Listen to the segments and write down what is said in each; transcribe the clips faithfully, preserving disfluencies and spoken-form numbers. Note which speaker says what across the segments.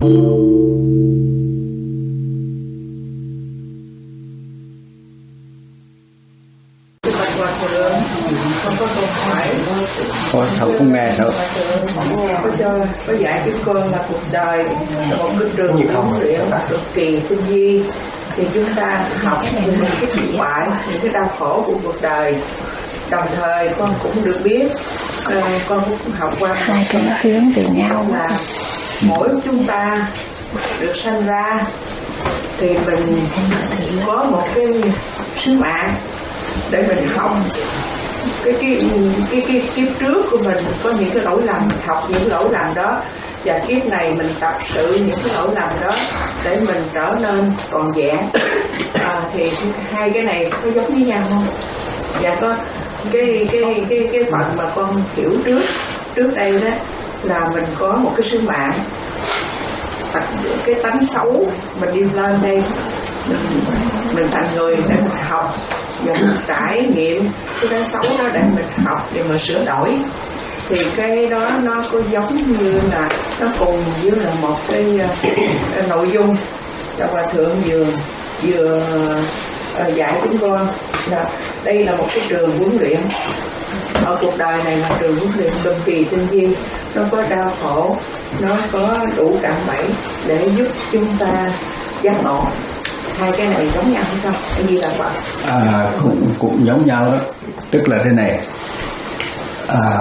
Speaker 1: Con có câu hỏi.
Speaker 2: Con không nghe đâu.
Speaker 1: Có cho có dạy chúng con là cuộc đời là một cái trường huấn luyện cực kỳ tinh vi, thì chúng ta học những cái thất bại, những cái đau khổ của cuộc đời. Đồng thời con cũng được biết, uh, con cũng học qua
Speaker 3: hai cái hướng từ nhau
Speaker 1: là mỗi chúng ta được sanh ra thì mình có một cái sứ mạng để mình học. Cái cái cái cái kiếp trước của mình có những cái lỗi lầm, học những lỗi lầm đó, và kiếp này mình tập sự những cái lỗi lầm đó để mình trở nên toàn vẹn. À, thì hai cái này có giống với nhau không? Dạ có. Cái cái cái cái phần mà con hiểu trước trước đây đó là mình có một cái sứ mạng, cái tánh xấu mình đi lên đây, mình, mình thành người để mình học và mình trải nghiệm cái tánh xấu đó để mình học để mình sửa đổi. Thì cái đó nó có giống như là nó cùng với là một cái, cái nội dung cho Hòa Thượng vừa vừa uh, dạy chúng con là đây là một cái trường huấn luyện. Ở cuộc đời này là trường huấn luyện cực kỳ tinh vi, nó có đau khổ, nó có đủ cạm bẫy để giúp chúng ta giác ngộ. Hai cái này giống nhau hay không? Cái gì là Phật?
Speaker 2: À, cũng, cũng giống nhau đó. Tức là thế này, à,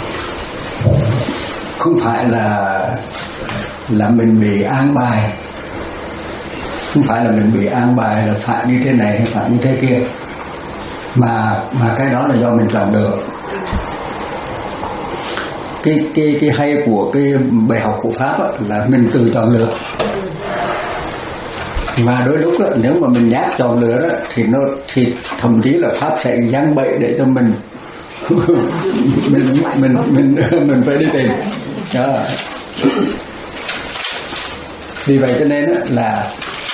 Speaker 2: không phải là là mình bị an bài, không phải là mình bị an bài là phải như thế này hay phải như thế kia, mà mà cái đó là do mình làm được. Cái cái cái hay của cái bài học của Pháp á, là mình tự chọn lựa. Và đôi lúc á, nếu mà mình nhát chọn lựa đó thì nó thì thậm chí là Pháp sẽ giăng bậy để cho mình mình mình mình mình phải đi tìm. Đó. Vì vậy cho nên á, là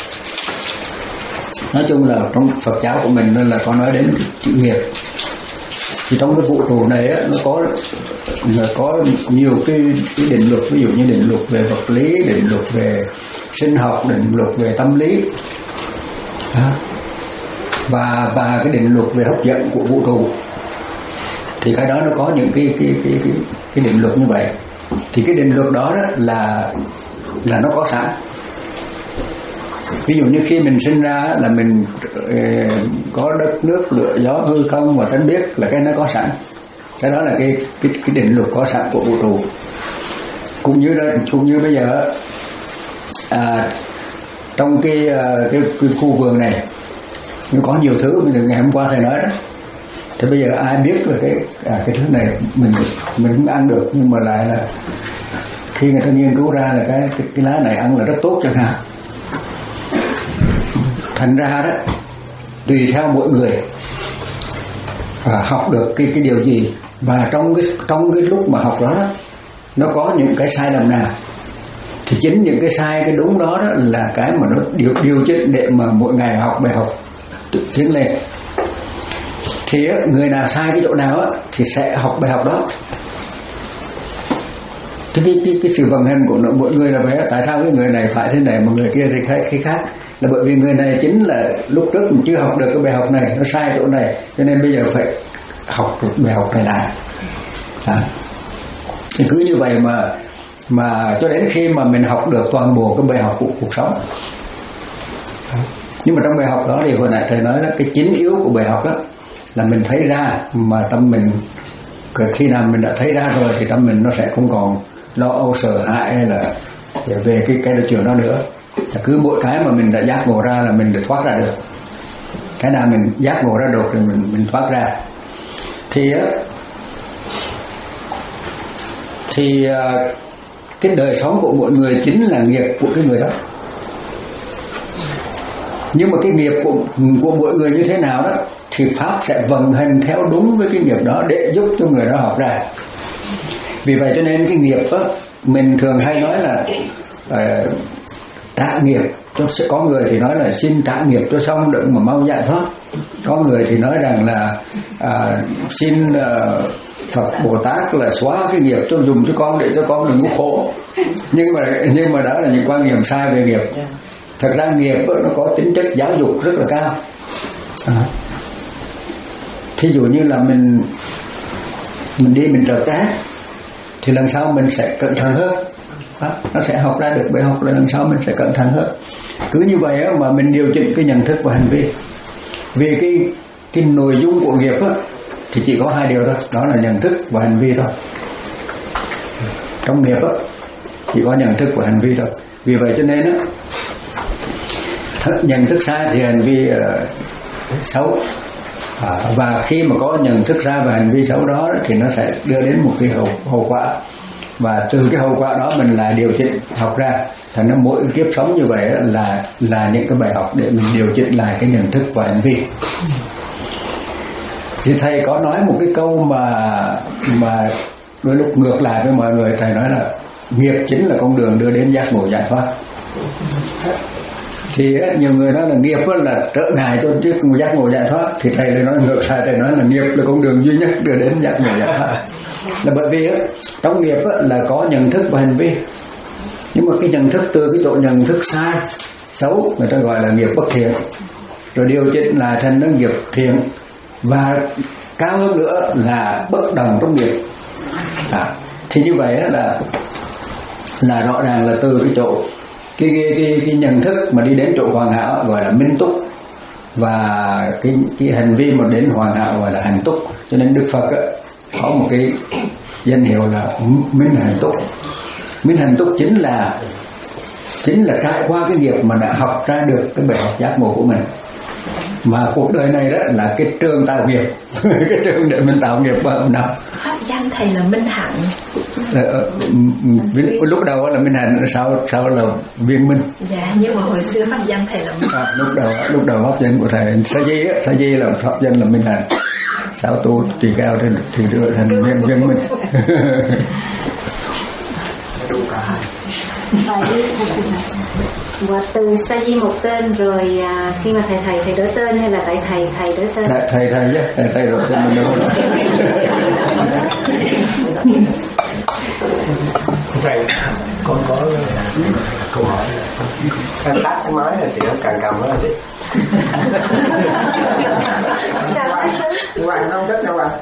Speaker 2: nói chung là trong Phật giáo của mình nên là có nói đến chữ nghiệp. Thì trong cái vũ trụ này á, nó có nó có nhiều cái, cái định luật, ví dụ như định luật về vật lý, định luật về sinh học, định luật về tâm lý. Đó. và và cái định luật về hấp dẫn của vũ trụ. Thì cái đó nó có những cái cái cái cái, cái định luật như vậy. Thì cái định luật đó, đó là là nó có sẵn. Ví dụ như khi mình sinh ra là mình uh, có đất nước lửa gió hư không và tánh biết, là cái nó có sẵn. Cái đó là cái cái, cái định luật có sẵn của vũ trụ. Cũng như đó, cũng như bây giờ à, trong cái, cái cái khu vườn này nó có nhiều thứ mình ngày hôm qua thầy nói đó. Thì bây giờ ai biết là cái à, cái thứ này mình mình cũng ăn được, nhưng mà lại là khi người ta nghiên cứu ra là cái cái, cái lá này ăn là rất tốt chẳng hạn. Thành ra đó, tùy theo mỗi người à, học được cái cái điều gì, và trong cái trong cái lúc mà học đó, đó nó có những cái sai lầm nào, thì chính những cái sai cái đúng đó, đó là cái mà nó điều điều chỉnh để mà mỗi ngày học bài học tự tiến lên. Thì người nào sai cái chỗ nào á, thì sẽ học bài học đó. Cái, cái, cái, cái sự vận hành của mỗi người là vậy. Tại sao cái người này phải thế này mà người kia thì khác, cái khác, là bởi vì người này chính là lúc trước mình chưa học được cái bài học này, nó sai chỗ này, cho nên bây giờ phải học được bài học này lại. À. Thì cứ như vậy mà mà cho đến khi mà mình học được toàn bộ cái bài học của cuộc sống. Nhưng mà trong bài học đó thì hồi nãy thầy nói là cái chính yếu của bài học đó là mình thấy ra, mà tâm mình khi nào mình đã thấy ra rồi thì tâm mình nó sẽ không còn lo âu sợ hãi hay là về cái cái chuyện đó nữa. Cứ mỗi cái mà mình đã giác ngộ ra là mình được thoát ra được. Cái nào mình giác ngộ ra được thì mình mình thoát ra. Thì thì cái đời sống của mỗi người chính là nghiệp của cái người đó. Nhưng mà cái nghiệp của, của mỗi người như thế nào đó thì Pháp sẽ vận hành theo đúng với cái nghiệp đó để giúp cho người đó học ra. Vì vậy cho nên cái nghiệp đó, mình thường hay nói là uh, trả nghiệp cho, có người thì nói là xin trả nghiệp cho xong đừng mà mau giải thoát. Có người thì nói rằng là uh, xin uh, Phật Bồ Tát là xóa cái nghiệp cho dùng cho con để cho con đừng có khổ, nhưng mà nhưng mà đó là những quan niệm sai về nghiệp. Thật ra nghiệp nó có tính chất giáo dục rất là cao. À. Thí dụ như là mình mình đi mình trượt té thì lần sau mình sẽ cẩn thận hơn. À, nó sẽ học ra được bài học là lần sau mình sẽ cẩn thận hơn. Cứ như vậy á, mà mình điều chỉnh cái nhận thức và hành vi. Vì cái cái nội dung của nghiệp á, thì chỉ có hai điều thôi, đó là nhận thức và hành vi thôi. Trong nghiệp á, chỉ có nhận thức và hành vi thôi. Vì vậy cho nên á, nhận thức sai thì hành vi uh, xấu. À, và khi mà có nhận thức ra và hành vi xấu đó thì nó sẽ đưa đến một cái hậu, hậu quả, và từ cái hậu quả đó mình lại điều chỉnh học ra. Thành ra mỗi kiếp sống như vậy là là những cái bài học để mình điều chỉnh lại cái nhận thức và hành vi. Thì thầy có nói một cái câu mà mà đôi lúc ngược lại với mọi người. Thầy nói là nghiệp chính là con đường đưa đến giác ngộ giải thoát. Thì nhiều người nói là nghiệp là trở ngại cho chứ giác ngộ giải thoát, thì thầy lại nói ngược lại, thầy nói là nghiệp là con đường duy nhất đưa đến giác ngộ giải thoát. Là bởi vì trong nghiệp là có nhận thức và hành vi, nhưng mà cái nhận thức từ cái chỗ nhận thức sai xấu người ta gọi là nghiệp bất thiện, rồi điều chỉnh lại thành nó nghiệp thiện, và cao hơn nữa là bất đồng trong nghiệp. À, thì như vậy là là rõ ràng là từ cái chỗ cái cái cái, cái nhận thức mà đi đến chỗ hoàn hảo gọi là minh túc, và cái cái hành vi mà đến hoàn hảo gọi là hạnh túc. Cho nên Đức Phật á, có một cái danh hiệu là minh hạnh túc. Minh hạnh túc chính là chính là trải qua cái nghiệp mà đã học ra được cái bài học giác ngộ của mình. Mà cuộc đời này đó là cái trường tạo nghiệp, cái trường để mình tạo nghiệp vào nào.
Speaker 3: Pháp danh thầy là minh hạnh.
Speaker 2: Lúc đầu là minh hạnh, sau sau là viên minh.
Speaker 3: Dạ, nhưng mà hồi xưa pháp danh thầy là minh hạnh. À,
Speaker 2: lúc đầu lúc đầu pháp danh của thầy Sa Di á, Sa Di là pháp danh là minh hạnh. Sau tu tỳ cao thì thì được thành viên viên minh.
Speaker 4: Vậy và từ Sa Di một tên rồi à, khi mà thầy thầy thầy đổi tên hay là tại thầy thầy đổi tên?
Speaker 2: Thầy thầy thầy chứ, thầy thầy đổi tên mình đâu có.
Speaker 5: Thầy, con có câu hỏi. Càng tắt cái máy này thì nó càng cầm nó là gì? Hoàng không thích đâu ạ.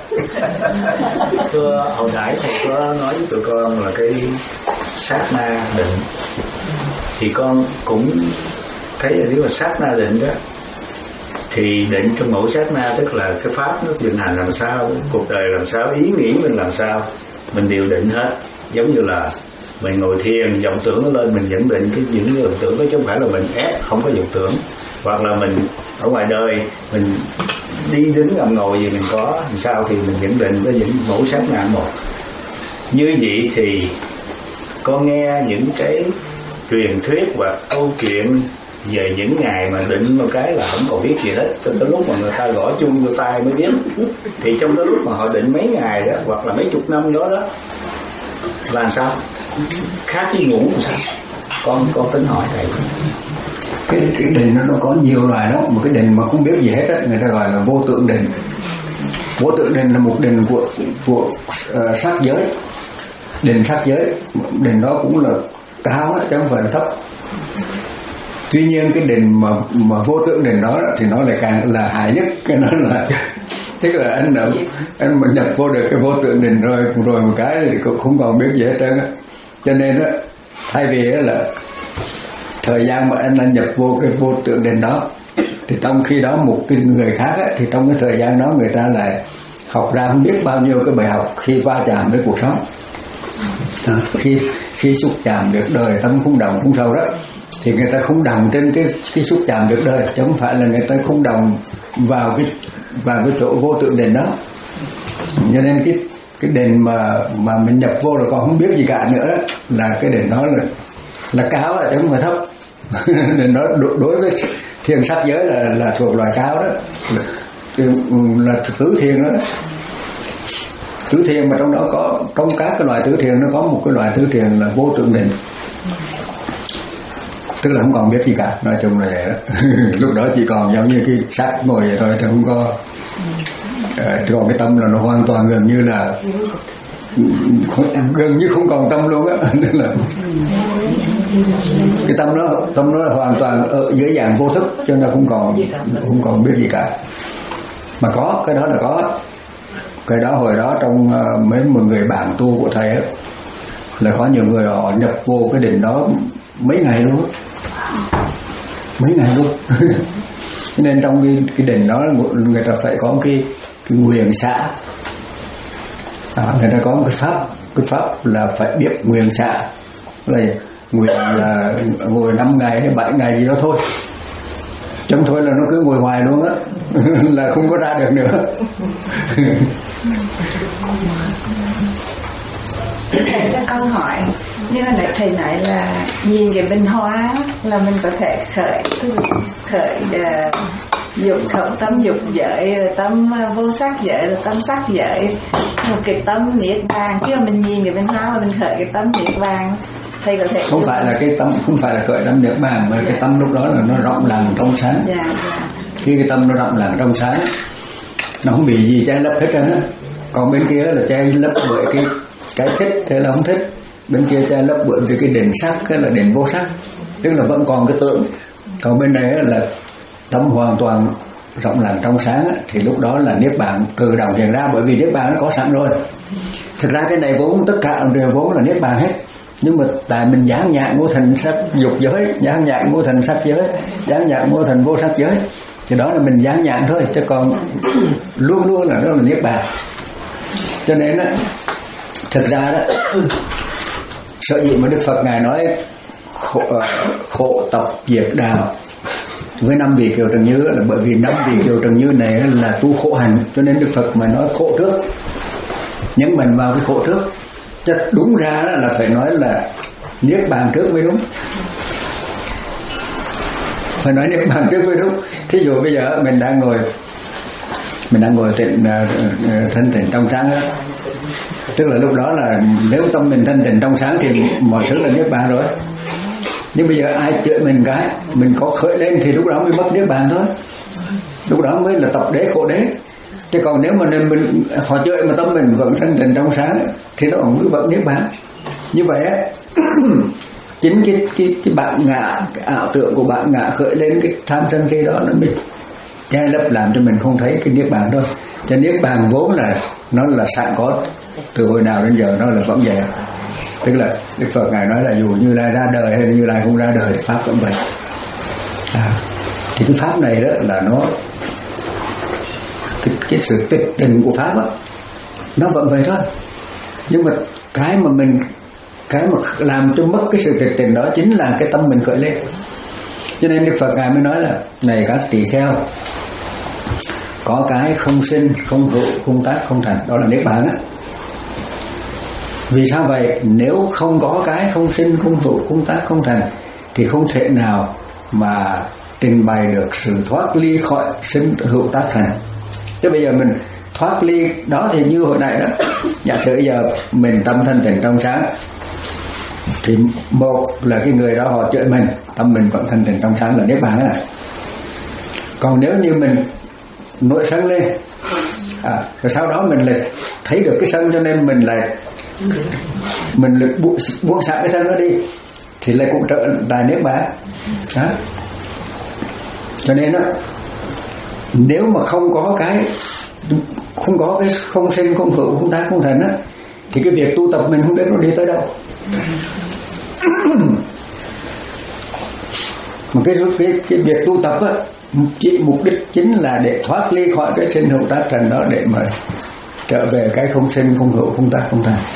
Speaker 5: Thưa hồi nãy thầy có nói với tụi con là cái sát na định, thì con cũng thấy là nếu mà sát na định đó thì định trong mỗi sát na tức là cái pháp nó vận hành làm sao, cuộc đời làm sao, ý nghĩ mình làm sao, mình đều định hết. Giống như là mình ngồi thiền, vọng tưởng nó lên mình nhận định cái những vọng tưởng đó, chứ không phải là mình ép không có vọng tưởng. Hoặc là mình ở ngoài đời mình đi đứng nằm ngồi gì mình có làm sao thì mình nhận định với những mỗi sát na một. Như vậy thì con nghe những cái truyền thuyết hoặc câu chuyện về những ngày mà định một cái là không còn biết gì hết, cho tới lúc mà người ta gõ chung vô tay mới biết. Thì trong cái lúc mà họ định mấy ngày đó hoặc là mấy chục năm đó đó là làm sao? Khác với ngủ làm sao? Con con tính hỏi thầy.
Speaker 2: Cái, cái định nó, nó có nhiều loại lắm. Một cái định mà không biết gì hết á, người ta gọi là vô tượng định. Vô tượng định là một định của của uh, sắc giới, định sắc giới. Định đó cũng là cao á, chứ không phải là thấp. Tuy nhiên cái định mà mà vô tượng định đó thì nó lại càng là hại nhất. Cái nó là tức là anh đã, anh mà nhập vô được cái vô tượng định rồi rồi một cái thì cũng không còn biết gì hết trơn á. Cho nên á, thay vì là thời gian mà anh đã nhập vô cái vô tượng định đó, thì trong khi đó một cái người khác á, thì trong cái thời gian đó người ta lại học ra không biết bao nhiêu cái bài học khi va chạm với cuộc sống. À, khi khi xúc chạm được đời tâm không đồng không sâu đó, thì người ta không đồng trên cái cái xúc chạm được đời, chứ không phải là người ta không đồng vào cái vào cái chỗ vô tượng định đó. Cho nên cái cái định mà mà mình nhập vô rồi còn không biết gì cả nữa đó, là cái định đó là là cao là chứ không phải thấp. Định đó đối với thiền sắc giới là là thuộc loại cao đó, là, là tứ thiền đó. Tứ thiền mà trong đó có, trong các cái loại tứ thiền nó có một cái loại tứ thiền là vô tượng định, tức là không còn biết gì cả. Nói chung là vậy đó. Lúc đó chỉ còn giống như cái sắc ngồi vậy thôi, thì không có còn cái tâm là nó hoàn toàn gần như là gần như không còn tâm luôn á. Nên là cái tâm đó tâm đó là hoàn toàn ở dưới dạng vô thức, cho nên không còn không còn biết gì cả. Mà có cái đó là có cái đó. Hồi đó trong uh, mấy một người bạn tu của thầy ấy, là có nhiều người họ nhập vô cái đỉnh đó mấy ngày luôn, mấy ngày luôn. Nên trong cái, cái đỉnh đó người ta phải có cái, cái nguyện xả. À, người ta có một cái pháp, cái pháp là phải biết nguyện xả, là nguyện là ngồi năm ngày hay bảy ngày gì đó thôi, chẳng thôi là nó cứ ngồi hoài luôn á. Là không có ra được nữa.
Speaker 1: Thầy cho con hỏi, như là thầy nói là nhìn cái bình hoa là mình có thể khởi khởi uh, dục khẩu tâm dục giới, tâm vô sắc giới, tâm sắc giới, một cái tâm niết bàn. Khi mà mình nhìn cái bình hoa là mình khởi cái tâm niết bàn. Thầy có thể
Speaker 2: không phải là cái tâm, không phải là khởi tâm niết bàn, mà dạ. Cái tâm lúc đó là nó rộng lặng trong sáng.
Speaker 1: Dạ, dạ.
Speaker 2: Khi cái tâm nó rộng lặng trong sáng, nó không bị gì che lấp hết trơn á. Còn bên kia là che lấp bởi cái cái thích hay là không thích, bên kia che lấp bởi vì cái đỉnh sắc hay là đỉnh vô sắc, tức là vẫn còn cái tưởng. Còn bên này là tâm hoàn toàn rộng lặng trong sáng á, thì lúc đó là niết bàn tự động hiện ra, bởi vì niết bàn nó có sẵn rồi. Thực ra cái này vốn tất cả đều vốn là niết bàn hết, nhưng mà tại mình dán nhãn ngũ thành sắc dục giới, dán nhãn ngũ thành sắc giới, dán nhãn ngũ thành vô sắc giới, thì đó là mình dán nhãn thôi, chứ còn luôn luôn là nó là niết bàn. Cho nên á, thực ra đó, sở dĩ mà Đức Phật ngài nói khổ, khổ tập diệt đạo với năm vị kiều trần như là bởi vì năm vị kiều trần như này là tu khổ hành, cho nên Đức Phật mà nói khổ trước, nhấn mạnh vào cái khổ trước. Chắc đúng ra là phải nói là niết bàn trước mới đúng, phải nói niết bàn trước mới đúng. Thí dụ bây giờ mình đang ngồi mình đang ngồi tịnh thanh tịnh trong sáng đó, tức là lúc đó là nếu tâm mình thanh tịnh trong sáng thì mọi thứ là niết bàn rồi. Nhưng bây giờ ai chửi mình cái mình có khởi lên thì lúc đó mới mất niết bàn thôi, lúc đó mới là tập đế khổ đế. Chứ còn nếu mà mình họ chửi mà tâm mình vẫn thanh tịnh trong sáng thì nó cũng vẫn niết bàn. Như vậy á, chính cái cái cái bản ngã, cái ảo tưởng của bản ngã khởi lên cái tham sân si đó nó mới che lấp làm cho mình không thấy cái niết bàn thôi. Cho niết bàn vốn là nó là sẵn có từ hồi nào đến giờ, nó là vẫn vậy. Tức là Đức Phật ngài nói là dù Như Lai ra đời hay Như Lai không ra đời thì pháp vẫn vậy. À, thì cái pháp này đó là nó cái, cái sự tịch tình của pháp đó, nó vẫn vậy thôi. Nhưng mà cái mà mình cái mà làm cho mất cái sự tịch tình đó chính là cái tâm mình khởi lên. Cho nên Đức Phật ngài mới nói là này các tỳ kheo, có cái không sinh, không hữu, không tác, không thành, đó là niết bàn á. Vì sao vậy? Nếu không có cái không sinh, không hữu, không tác, không thành thì không thể nào mà trình bày được sự thoát ly khỏi sinh hữu tác thành. Chứ bây giờ mình thoát ly đó thì như hồi này đó, giả sử giờ mình tâm thanh tịnh trong sáng thì một là cái người đó họ chửi mình, tâm mình vẫn thanh tịnh trong sáng là niết bàn này. Còn nếu như mình nổi sân lên, à, rồi sau đó mình lại thấy được cái sân cho nên mình lại mình lại buông, buông xả cái sân đó đi thì lại cũng trở lại niết bàn đó. Cho nên đó, nếu mà không có cái không có cái không sinh, không hữu, không tác, không thành á, thì cái việc tu tập mình không biết nó đi tới đâu. Mà cái, cái, cái việc tu tập á, chỉ mục đích chính là để thoát ly khỏi cái sinh hữu tác thành đó, để mà trở về cái không sinh, không hữu, không tác, không thành.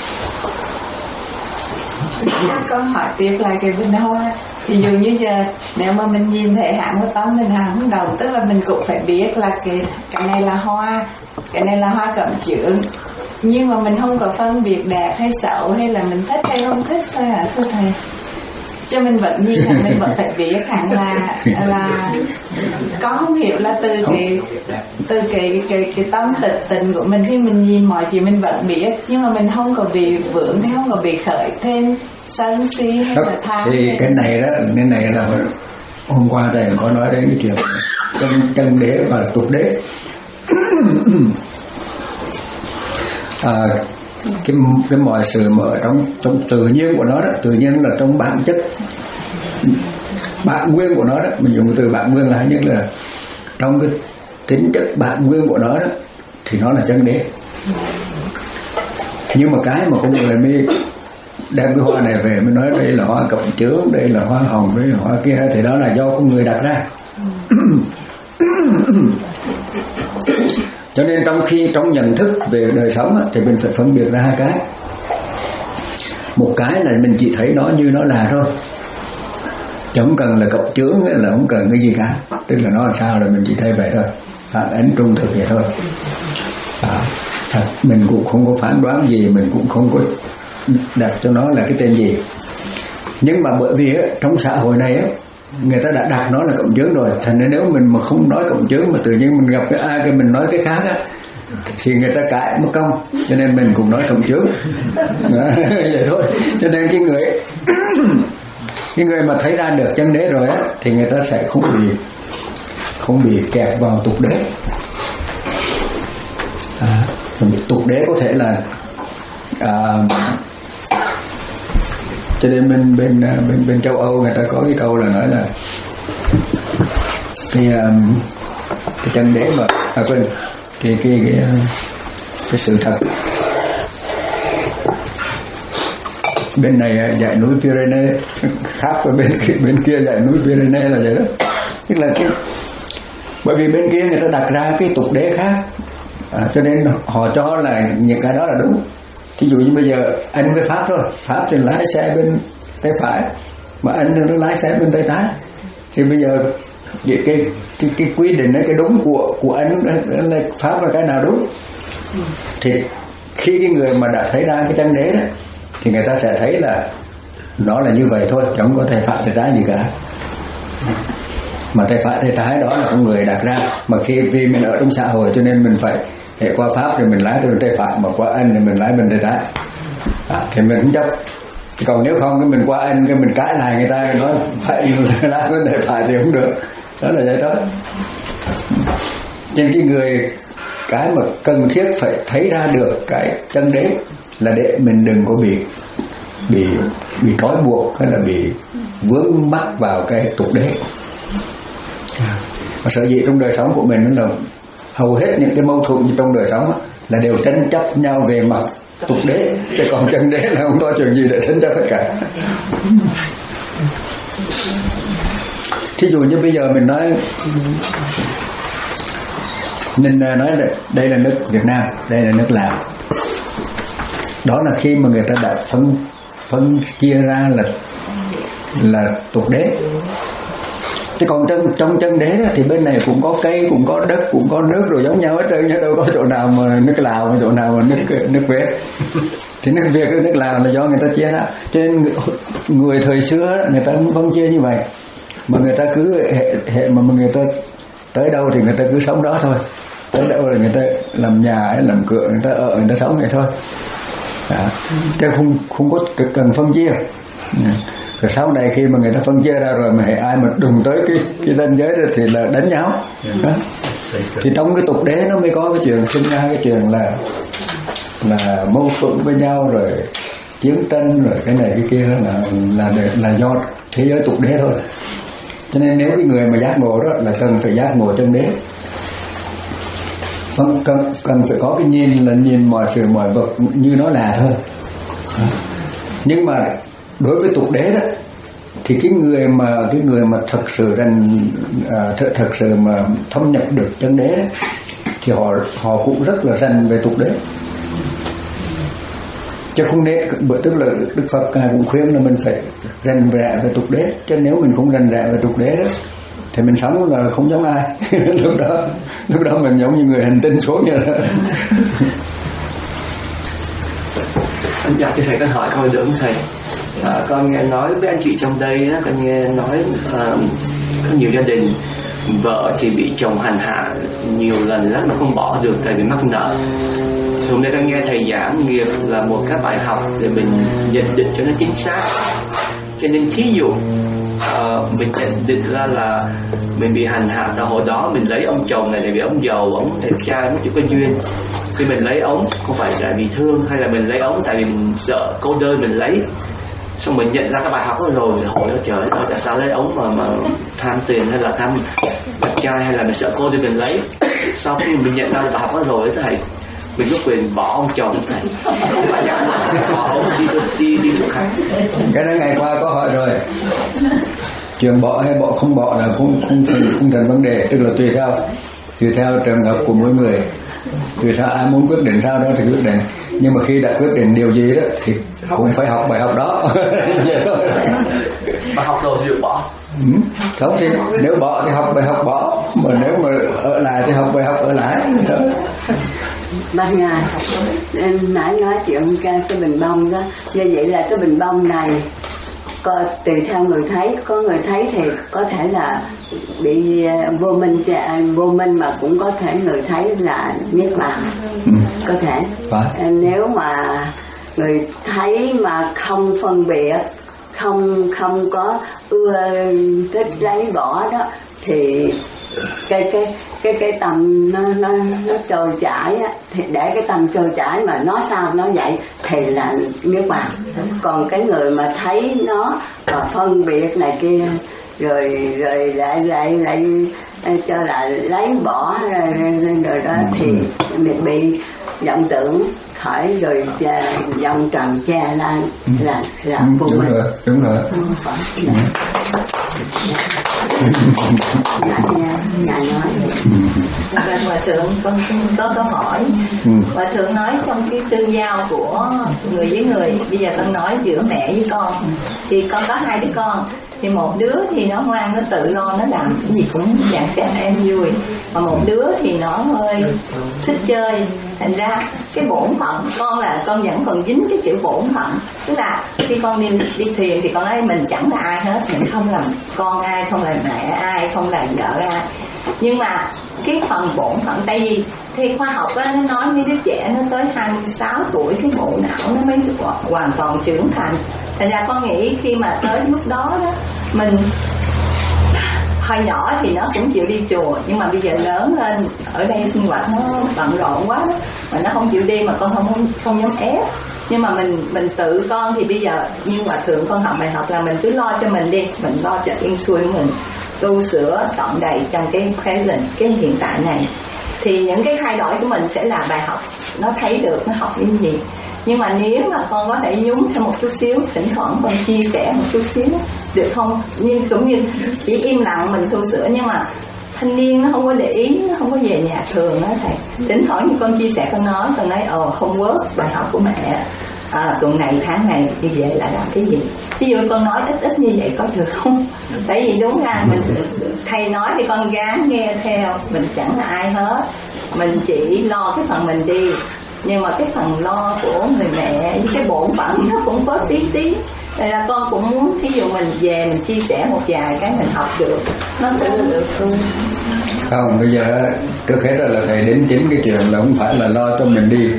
Speaker 1: Con hỏi tiếp là cái bình hoa. Ví dụ như giờ nếu mà mình nhìn thấy hạng của tâm mình hạng không đầu, tức là mình cũng phải biết là cái cái này là hoa, cái này là hoa cẩm chướng, nhưng mà mình không có phân biệt đẹp hay xấu hay là mình thích hay không thích thôi hả thưa thầy? Cho mình vẫn nhìn là mình vẫn phải biết hẳn là là có không hiểu là từ cái từ cái cái cái tâm tịch tình của mình, khi mình nhìn mọi chuyện mình vẫn biết, nhưng mà mình không có bị vướng hay không có bị khởi thêm sân si hay là tham.
Speaker 2: Thì cái này đó, cái này là hôm qua thầy có nói đến cái chuyện chân chân đế và tục đế. à, cái cái mọi sự mà ở trong trong tự nhiên của nó đó, tự nhiên là trong bản chất bản nguyên của nó đó, mình dùng từ bản nguyên là nhất là trong cái tính chất bản nguyên của nó đó thì nó là chân đế. Nhưng mà cái mà con người mới đem cái hoa này về mới nói đây là hoa cẩm chướng, đây là hoa hồng, đây là hoa kia, thì đó là do con người đặt ra. Cho nên trong khi trong nhận thức về đời sống thì mình phải phân biệt ra hai cái. Một cái là mình chỉ thấy nó như nó là thôi, chẳng cần là cọc chướng là không cần cái gì cả, tức là nó làm sao là mình chỉ thấy vậy thôi, phản ánh trung thực vậy thôi. À, thật mình cũng không có phán đoán gì, mình cũng không có đặt cho nó là cái tên gì. Nhưng mà bởi vì á, trong xã hội này á, người ta đã đặt nó là cộng chướng rồi, thành nên nếu mình mà không nói cộng chướng mà tự nhiên mình gặp cái ai cái mình nói cái khác á thì người ta cãi mất công, cho nên mình cũng nói cộng chướng. Vậy thôi. Cho nên cái người cái người mà thấy ra được chân đế rồi á thì người ta sẽ không bị không bị kẹp vào tục đế. À, tục đế có thể là à, cho nên bên bên bên bên châu Âu người ta có cái câu là nói là cái cái chân đế mà à quên cái cái cái cái sự thật. Bên này dãy núi Pyrenees khác với bên bên kia dãy núi Pyrenees là vậy đó, tức là cái bởi vì bên kia người ta đặt ra cái tục đế khác, à, cho nên họ cho là những cái đó là đúng. Thí dụ như bây giờ anh với Pháp thôi, Pháp thì lái xe bên tay phải mà anh nó lái xe bên tay trái, thì bây giờ cái cái cái, cái quy định cái đúng của của anh là Pháp là cái nào đúng, thì khi cái người mà đã thấy ra cái chân đế đó thì người ta sẽ thấy là nó là như vậy thôi, chẳng có tay phải tay trái gì cả. Mà tay phải tay trái đó là con người đặt ra, mà khi vì mình ở trong xã hội cho nên mình phải hệ qua Pháp thì mình lái bên tay phải, mà qua Anh thì mình lái bên tay trái, à, thì mình không chấp. Còn nếu không cái mình qua Anh cái mình cãi lại người ta nói phải lái bên tay phải thì không được. Đó là vậy đó. Trên cái người cái mà cần thiết phải thấy ra được cái chân đế là để mình đừng có bị bị bị trói buộc hay là bị vướng mắc vào cái tục đế. Và sở dĩ trong đời sống của mình là hầu hết những cái mâu thuẫn trong đời sống là đều tranh chấp nhau về mặt tục đế, chứ còn chân đế là không có chuyện gì để tranh chấp tất cả. Thí dụ như bây giờ mình nói mình nói là đây là nước Việt Nam, đây là nước Lào, đó là khi mà người ta đã phân phân chia ra là là tục đế. Chứ còn trong, trong chân đế thì bên này cũng có cây, cũng có đất, cũng có nước rồi giống nhau hết trơn, chứ đâu có chỗ nào mà nước Lào mà chỗ nào mà nước nước Việt. Thì nước Việt với nước Lào là do người ta chia ra. Cho nên người, người thời xưa người ta cũng phân chia như vậy, mà người ta cứ hệ, hệ mà người ta tới đâu thì người ta cứ sống đó thôi, tới đâu là người ta làm nhà làm cửa, người ta ở người ta sống vậy thôi. Đó. Chứ không không có cần phân chia. Rồi sau này khi mà người ta phân chia ra rồi mà hệ ai mà đụng tới cái cái ranh giới đó thì là đánh nhau. Đó. Thì trong cái tục đế nó mới có cái chuyện sinh ra cái chuyện là là mâu thuẫn với nhau, rồi chiến tranh, rồi cái này cái kia là là là, là do thế giới tục đế thôi. Cho nên nếu cái người mà giác ngộ đó là cần phải giác ngộ chân đế, cần cần cần phải có cái nhìn là nhìn mọi sự mọi vật như nó là thôi. Nhưng mà đối với tục đế đó thì cái người mà cái người mà thật sự rằng à, thật, thật sự mà thâm nhập được chân đế đó, thì họ họ cũng rất là rành về tục đế, chứ không nên bởi tức là Đức Phật cũng khuyên là mình phải rành rẽ về tục đế, chứ nếu mình không rành rẽ về tục đế đó thì mình sống là không giống ai. lúc đó lúc đó mình giống như người hành tinh xuống vậy đó.
Speaker 6: Anh dạ thưa thầy, con hỏi câu nữa thầy. À, con nghe nói với anh chị trong đây á, con nghe nói à, có nhiều gia đình vợ thì bị chồng hành hạ nhiều lần lắm mà không bỏ được tại vì mắc nợ. Hôm nay con nghe thầy giảng nghiệp là một cái bài học để mình nhận định cho nó chính xác. Cho nên thí dụ uh, mình nhận định ra là mình bị hành hạ, tại hồi đó mình lấy ông chồng này tại vì ông giàu, ông đẹp trai, ông chỉ có duyên. khi mình lấy ống không phải tại vì thương, hay là mình lấy ống tại vì mình sợ cô đơn mình lấy, xong mình nhận ra cái bài học đó rồi hỏi nó trời ơi tại sao lấy ống mà mà tham tiền hay là tham đẹp trai hay là mình sợ cô đơn mình lấy. Sau khi mình nhận ra bài học đó rồi thầy, mình có quyền bỏ ông chồng thầy, không phải dám bỏ ông đi đi đi chỗ khác.
Speaker 2: Cái đó ngày qua có hỏi rồi, chuyện bỏ hay bỏ không bỏ là không không không, không thành vấn đề, tức là tùy theo tùy theo trường hợp của mỗi người, tùy theo ai muốn quyết định sao đó thì quyết định, nhưng mà khi đã quyết định điều gì đó thì cũng phải học bài học đó.
Speaker 6: Mà học rồi thì bỏ.
Speaker 2: Ừ. Không thì nếu bỏ thì học bài học bỏ, mà nếu mà ở lại thì học bài học ở lại đó.
Speaker 7: Ban ngày em nãy nói chuyện cái, cái bình bông đó, như vậy là cái bình bông này có tùy theo người thấy, có người thấy thì có thể là bị vô minh, vô minh mà cũng có thể người thấy là niết bàn, ừ. có thể. Phải. Nếu mà người thấy mà không phân biệt, không không có ưa thích lấy bỏ đó thì cái cái cái cái tâm nó nó nó trôi chảy á, thì để cái tâm trôi chảy mà nói sao nó vậy thì là niết bàn. Còn cái người mà thấy nó và phân biệt này kia rồi rồi lại lại lại cho là lấy bỏ rồi, rồi, rồi đó thì mình bị vọng tưởng khởi rồi vọng trần che lên là là vô
Speaker 2: đúng
Speaker 7: minh.
Speaker 2: Rồi, đúng rồi.
Speaker 7: Ngài nói.
Speaker 3: Hòa thượng con có câu hỏi. Hòa thượng nói trong cái tương giao của người với người, bây giờ con nói giữa mẹ với con, thì con có hai đứa con, thì một đứa thì nó ngoan, nó tự lo, nó làm cái gì cũng dạng xem em vui, mà một đứa thì nó hơi thích chơi, thành ra cái bổn phận con là con vẫn còn dính cái chữ bổn phận, tức là khi con đi đi thuyền thì con nói mình chẳng là ai hết, mình không làm con ai, không làm mẹ ai, không làm vợ ai, nhưng mà cái phần bổn phận, tại vì thì khoa học đó, nó nói mấy đứa trẻ nó tới hai mươi sáu tuổi cái bộ não nó mới hoàn toàn trưởng thành, thành ra con nghĩ khi mà tới lúc đó đó mình hồi nhỏ thì nó cũng chịu đi chùa, nhưng mà bây giờ lớn lên ở đây sinh hoạt nó bận rộn quá đó, mà nó không chịu đi, mà con không không, không dám ép, nhưng mà mình mình tự con thì bây giờ như hòa thượng con học bài học là mình cứ lo cho mình đi, mình lo cho yên xuôi của mình, tu sửa trọn đầy trong cái present, cái hiện tại này, thì những cái thay đổi của mình sẽ là bài học, nó thấy được nó học cái gì. Nhưng mà nếu mà con có thể nhúng thêm một chút xíu, thỉnh thoảng con chia sẻ một chút xíu được không, nhưng cũng như chỉ im lặng mình tu sửa, nhưng mà thanh niên nó không có để ý, nó không có về nhà thường đó thầy, thỉnh thoảng như con chia sẻ, con nói con nói ồ không work bài học của mẹ, à, tuần này tháng này đi về lại làm cái gì, ví dụ con nói ít ít như vậy có được không? Tại vì đúng là mình thầy nói thì con gán nghe theo, mình chẳng là ai hết, mình chỉ lo cái phần mình đi, nhưng mà cái phần lo của người mẹ với cái bổn phận nó cũng có tí tí. Nên là con cũng muốn ví dụ mình về mình chia sẻ một vài cái mình học được, nó tự được luôn.
Speaker 2: Không, bây giờ trước hết là thầy đến chính cái chuyện là không phải là lo cho mình đi.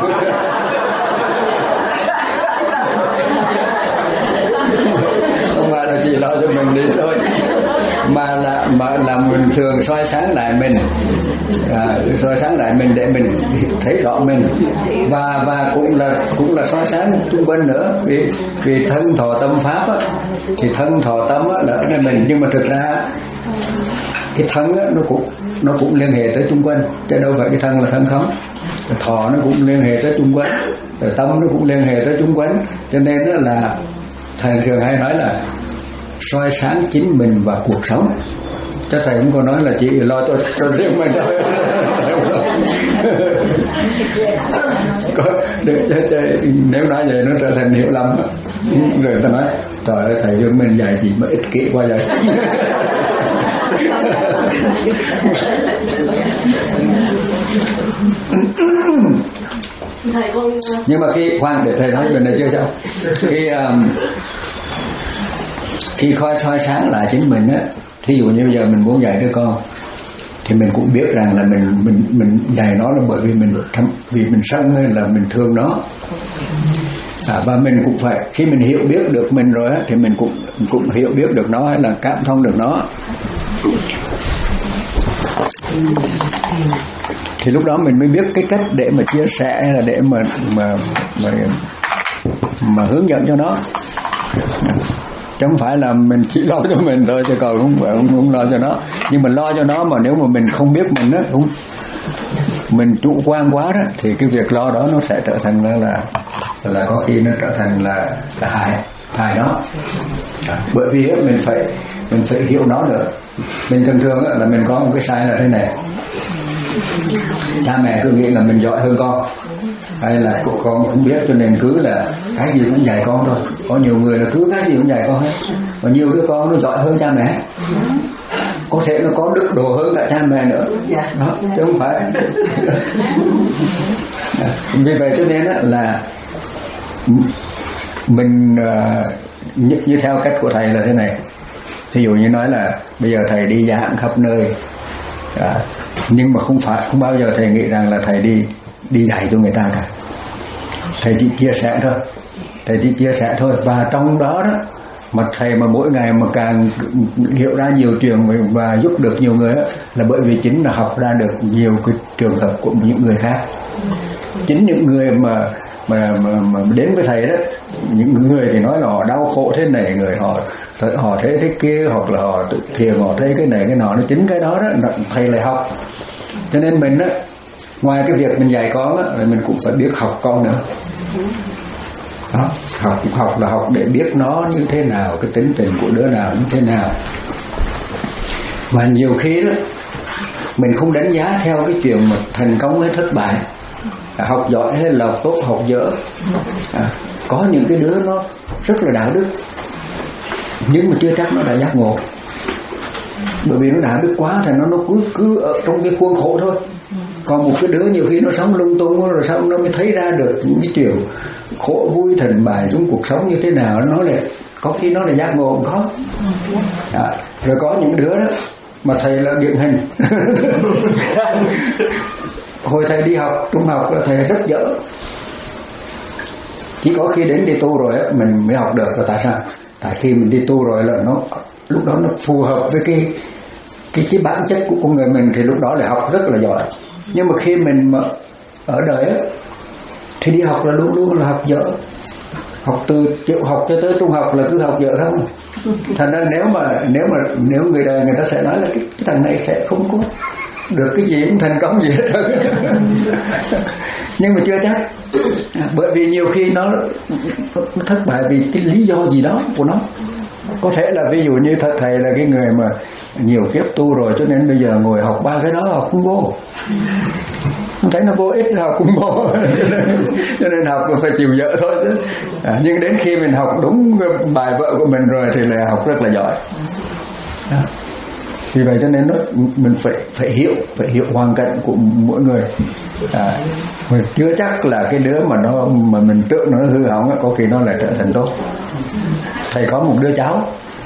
Speaker 2: Không phải là chỉ lo cho mình đi thôi, mà là mà là mình thường soi sáng lại mình, à, soi sáng lại mình để mình thấy rõ mình, và và cũng là cũng là soi sáng xung quanh nữa, vì vì thân thọ tâm pháp á, thì thân thọ tâm á là ở mình, nhưng mà thực ra cái thân á, nó cũng nó cũng liên hệ tới xung quanh, chứ đâu phải cái thân là thân không, thọ nó cũng liên hệ tới xung quanh, rồi tâm nó cũng liên hệ tới xung quanh, cho nên đó là thầy thường hay nói là soi sáng chính mình và cuộc sống, chứ thầy cũng có nói là chỉ lo cho, cho riêng mình thôi. Có, để, để, để, nếu nói vậy nó trở thành hiểu lầm, rồi ta nói trời ơi thầy Dương mình dạy gì mà ích kỷ quá vậy. Nhưng mà khi khoan để thầy nói chuyện này chưa sao, khi um, khi khoi soi sáng lại chính mình á, thí dụ như bây giờ mình muốn dạy đứa con thì mình cũng biết rằng là mình mình mình dạy nó là bởi vì mình vì mình sân hay là mình thương nó, à, và mình cũng phải khi mình hiểu biết được mình rồi á thì mình cũng cũng hiểu biết được nó hay là cảm thông được nó. thì lúc đó mình mới biết cái cách để mà chia sẻ hay là để mà mà mà mà hướng dẫn cho nó, chứ không phải là mình chỉ lo cho mình thôi chứ còn không không, không lo cho nó. Nhưng mà lo cho nó mà nếu mà mình không biết mình á, cũng mình chủ quan quá đó, thì cái việc lo đó nó sẽ trở thành là là, là có khi nó trở thành là, là hại hại nó. Bởi vì á, mình phải mình phải hiểu nó được. Mình thường thường á, là mình có một cái sai là thế này: cha mẹ cứ nghĩ là mình giỏi hơn con, hay là con không biết cho nên cứ là cái gì cũng dạy con thôi. Có nhiều người là cứ cái gì cũng dạy con hết, và nhiều đứa con nó giỏi hơn cha mẹ, có thể nó có đức độ hơn cả cha mẹ nữa đó, chứ không phải. Vì vậy cho nên là mình như, như theo cách của thầy là thế này. Ví dụ như nói là bây giờ thầy đi giảng khắp nơi, à, nhưng mà không phải không bao giờ thầy nghĩ rằng là thầy đi đi dạy cho người ta cả. Thầy chỉ chia sẻ thôi, thầy chỉ chia sẻ thôi. Và trong đó đó mà thầy mà mỗi ngày mà càng hiểu ra nhiều chuyện và giúp được nhiều người đó, là bởi vì chính là học ra được nhiều cái trường hợp của những người khác. Chính những người mà mà mà, mà đến với thầy đó, những người thì nói là họ đau khổ thế này, người họ họ thấy thế kia, hoặc là họ tự thiền họ thấy cái này cái nọ, nó chính cái đó đó thầy lại học. Cho nên mình á, ngoài cái việc mình dạy con á, mình cũng phải biết học con nữa. Đó, học học là học để biết nó như thế nào, cái tính tình của đứa nào như thế nào. Và nhiều khi đó mình không đánh giá theo cái chuyện mà thành công hay thất bại, học giỏi hay là học tốt học dở. À, có những cái đứa nó rất là đạo đức nhưng mà chưa chắc nó đã giác ngộ, bởi vì nó đạo đức quá thì nó nó cứ cứ ở trong cái khuôn khổ thôi. Còn một cái đứa nhiều khi nó sống lung tung rồi sao nó mới thấy ra được những cái chuyện khổ vui thành bại trong cuộc sống như thế nào, nó lại có khi nó là giác ngộ không có. À, rồi có những đứa đó mà thầy là điển hình. Hồi thầy đi học trung học là thầy rất dở, chỉ có khi đến đi tu rồi á mình mới học được. Là tại sao? Tại khi mình đi tu rồi là nó lúc đó nó phù hợp với cái cái cái bản chất của con người mình, thì lúc đó lại học rất là giỏi. Nhưng mà khi mình mà ở đời á thì đi học là luôn luôn là học dở, học từ tiểu học cho tới trung học là cứ học dở không. Thành ra nếu mà nếu mà nếu người đời người ta sẽ nói là cái, cái thằng này sẽ không có được cái gì cũng thành công gì hết. Nhưng mà chưa chắc, bởi vì nhiều khi nó, nó thất bại vì cái lý do gì đó của nó. Có thể là ví dụ như thật thầy là cái người mà nhiều kiếp tu rồi, cho nên bây giờ ngồi học ba cái đó học không vô, không thấy nó vô ích, học không vô. Cho nên học phải chịu dở thôi chứ. À, nhưng đến khi mình học đúng bài vợ của mình rồi thì là học rất là giỏi. À, vì vậy cho nên nó, mình phải phải hiểu phải hiểu hoàn cảnh của mỗi người. À, mình chưa chắc là cái đứa mà nó mà mình tưởng nó hư hỏng có khi nó lại trở thành tốt. Thầy có một đứa cháu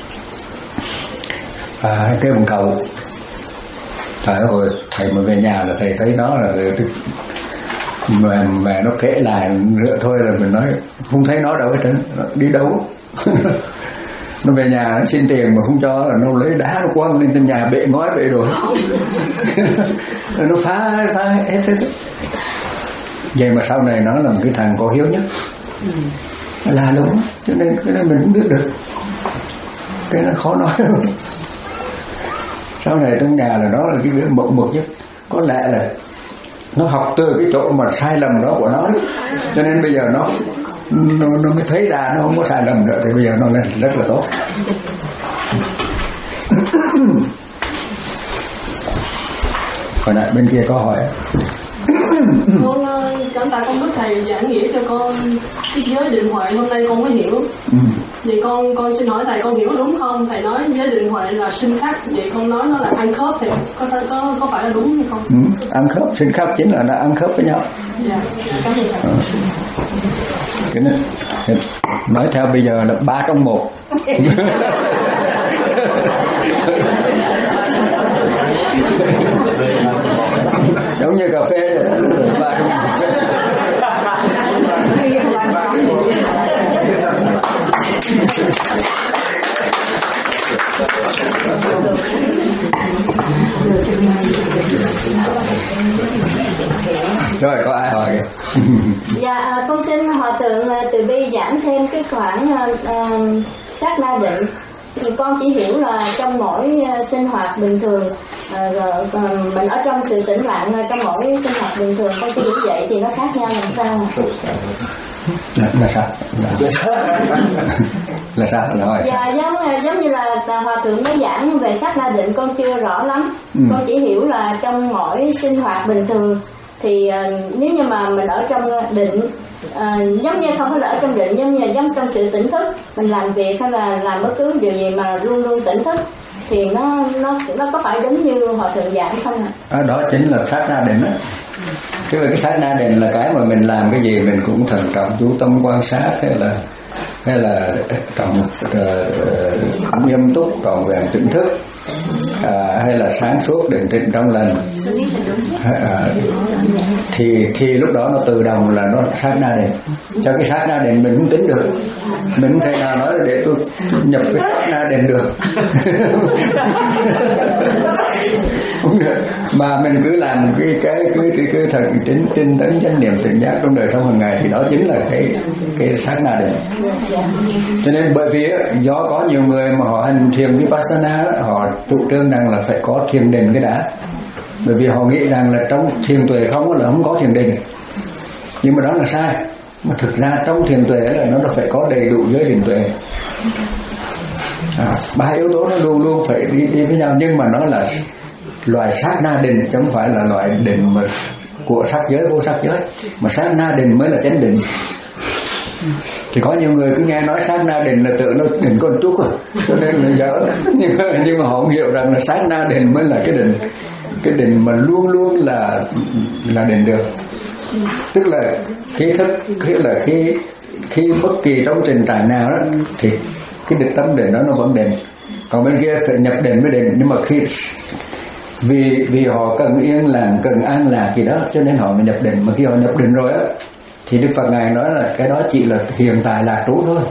Speaker 2: à, kêu bằng cậu. Thầy hồi thầy mà về nhà là thầy thấy nó là mà mẹ nó kể lại nữa thôi là mình nói không thấy nó đâu hết trơn, đi đâu. Nó về nhà nó xin tiền mà không cho, là nó lấy đá nó quăng lên trên nhà, bệ ngói bệ đồ. Rồi nó phá phá hết hết. Vậy mà sau này nó là một cái thằng có hiếu nhất, là đúng. Cho nên cái này mình cũng biết được, cái nó khó nói. Sau này trong nhà là nó là cái đứa mẫu mực nhất. Có lẽ là nó học từ cái chỗ mà sai lầm đó của nó, cho nên bây giờ nó nó, nó mới thấy ra nó không có sai lầm nữa, thì bây giờ nó lên rất là tốt. Còn lại bên kia có hỏi.
Speaker 8: Con cảm tạ con đức thầy giảng nghĩa cho con cái giới định huệ, hôm nay con mới hiểu. Ừ. Vậy con con xin hỏi thầy, con hiểu đúng không? Thầy nói giới định huệ là sinh khắc, vậy con nói nó là ăn khớp thì có có có phải là đúng hay không?
Speaker 2: Ừ. Ăn khớp, sinh khắc chính là nó ăn khớp với nhau.
Speaker 8: Dạ. Cảm ơn thầy. Ừ.
Speaker 2: Cái này, nói theo bây giờ là ba trong một. Giống như cà phê ba trong một. Rồi có ai hỏi kìa?
Speaker 4: Dạ, con xin hòa thượng từ bi giảng thêm cái khoảng uh, sát na định. Con chỉ hiểu là trong mỗi uh, sinh hoạt bình thường, uh, uh, mình ở trong sự tĩnh lặng uh, trong mỗi sinh hoạt bình thường, con chỉ hiểu vậy thì nó khác nhau làm sao?
Speaker 2: Là, là sao? Là, là sao? Là hỏi
Speaker 4: dạ,
Speaker 2: sao?
Speaker 4: giống giống như là hòa thượng mới giảng về sát na định, con chưa rõ lắm. Ừ. Con chỉ hiểu là trong mỗi sinh hoạt bình thường thì uh, nếu như mà mình ở trong định, uh, giống như không phải là ở trong định, giống như giống trong sự tỉnh thức, mình làm việc hay là làm bất cứ điều gì mà luôn luôn tỉnh thức thì nó nó nó có phải đúng như hòa thượng giảng không ạ?
Speaker 2: À, đó chính là sát na định đó. Tức là cái sát na định là cái mà mình làm cái gì mình cũng thận trọng chú tâm quan sát, hay là hay là trọng uh, nghiêm túc trọn vẹn tỉnh thức, à, hay là sáng suốt định tĩnh trong lành, à, thì thì lúc đó nó tự động là nó sát na định. Cho cái sát na định mình không tính được, mình không thể nào nói để tôi nhập cái sát na định được. Không được, mà mình cứ làm cái cái cái cái, cái thần chính tinh tấn chánh niệm tỉnh giác trong đời sống hàng ngày thì đó chính là cái cái sát na định. Cho nên bởi vì do có nhiều người mà họ hành thiền vipassana, họ chủ trương rằng là phải có thiền định cái đã, bởi vì họ nghĩ rằng là trong thiền tuệ không là không có thiền định, nhưng mà đó là sai. Mà thực ra trong thiền tuệ là nó phải có đầy đủ giới định tuệ, à, ba yếu tố nó luôn luôn phải đi đi với nhau, nhưng mà nó là loại sát na định chứ không phải là loại định mà của sắc giới vô sắc giới, mà sát na định mới là chánh định. Thì có nhiều người cứ nghe nói sát na định là tự nó định con trúc rồi, cho nên là dở. Nhưng mà, nhưng mà họ không hiểu rằng là sát na định mới là cái định, cái định mà luôn luôn là là định được. Tức là khi thức, khi là khi khi bất kỳ trong tình trạng nào đó thì cái định tâm định đó nó vẫn định, còn bên kia phải nhập định mới định. Nhưng mà khi vì vì họ cần yên lặng, cần an lạc gì đó, cho nên họ mới nhập định. Mà khi họ nhập định rồi á thì Đức Phật ngài nói là cái đó chỉ là hiện tại lạc trú thôi.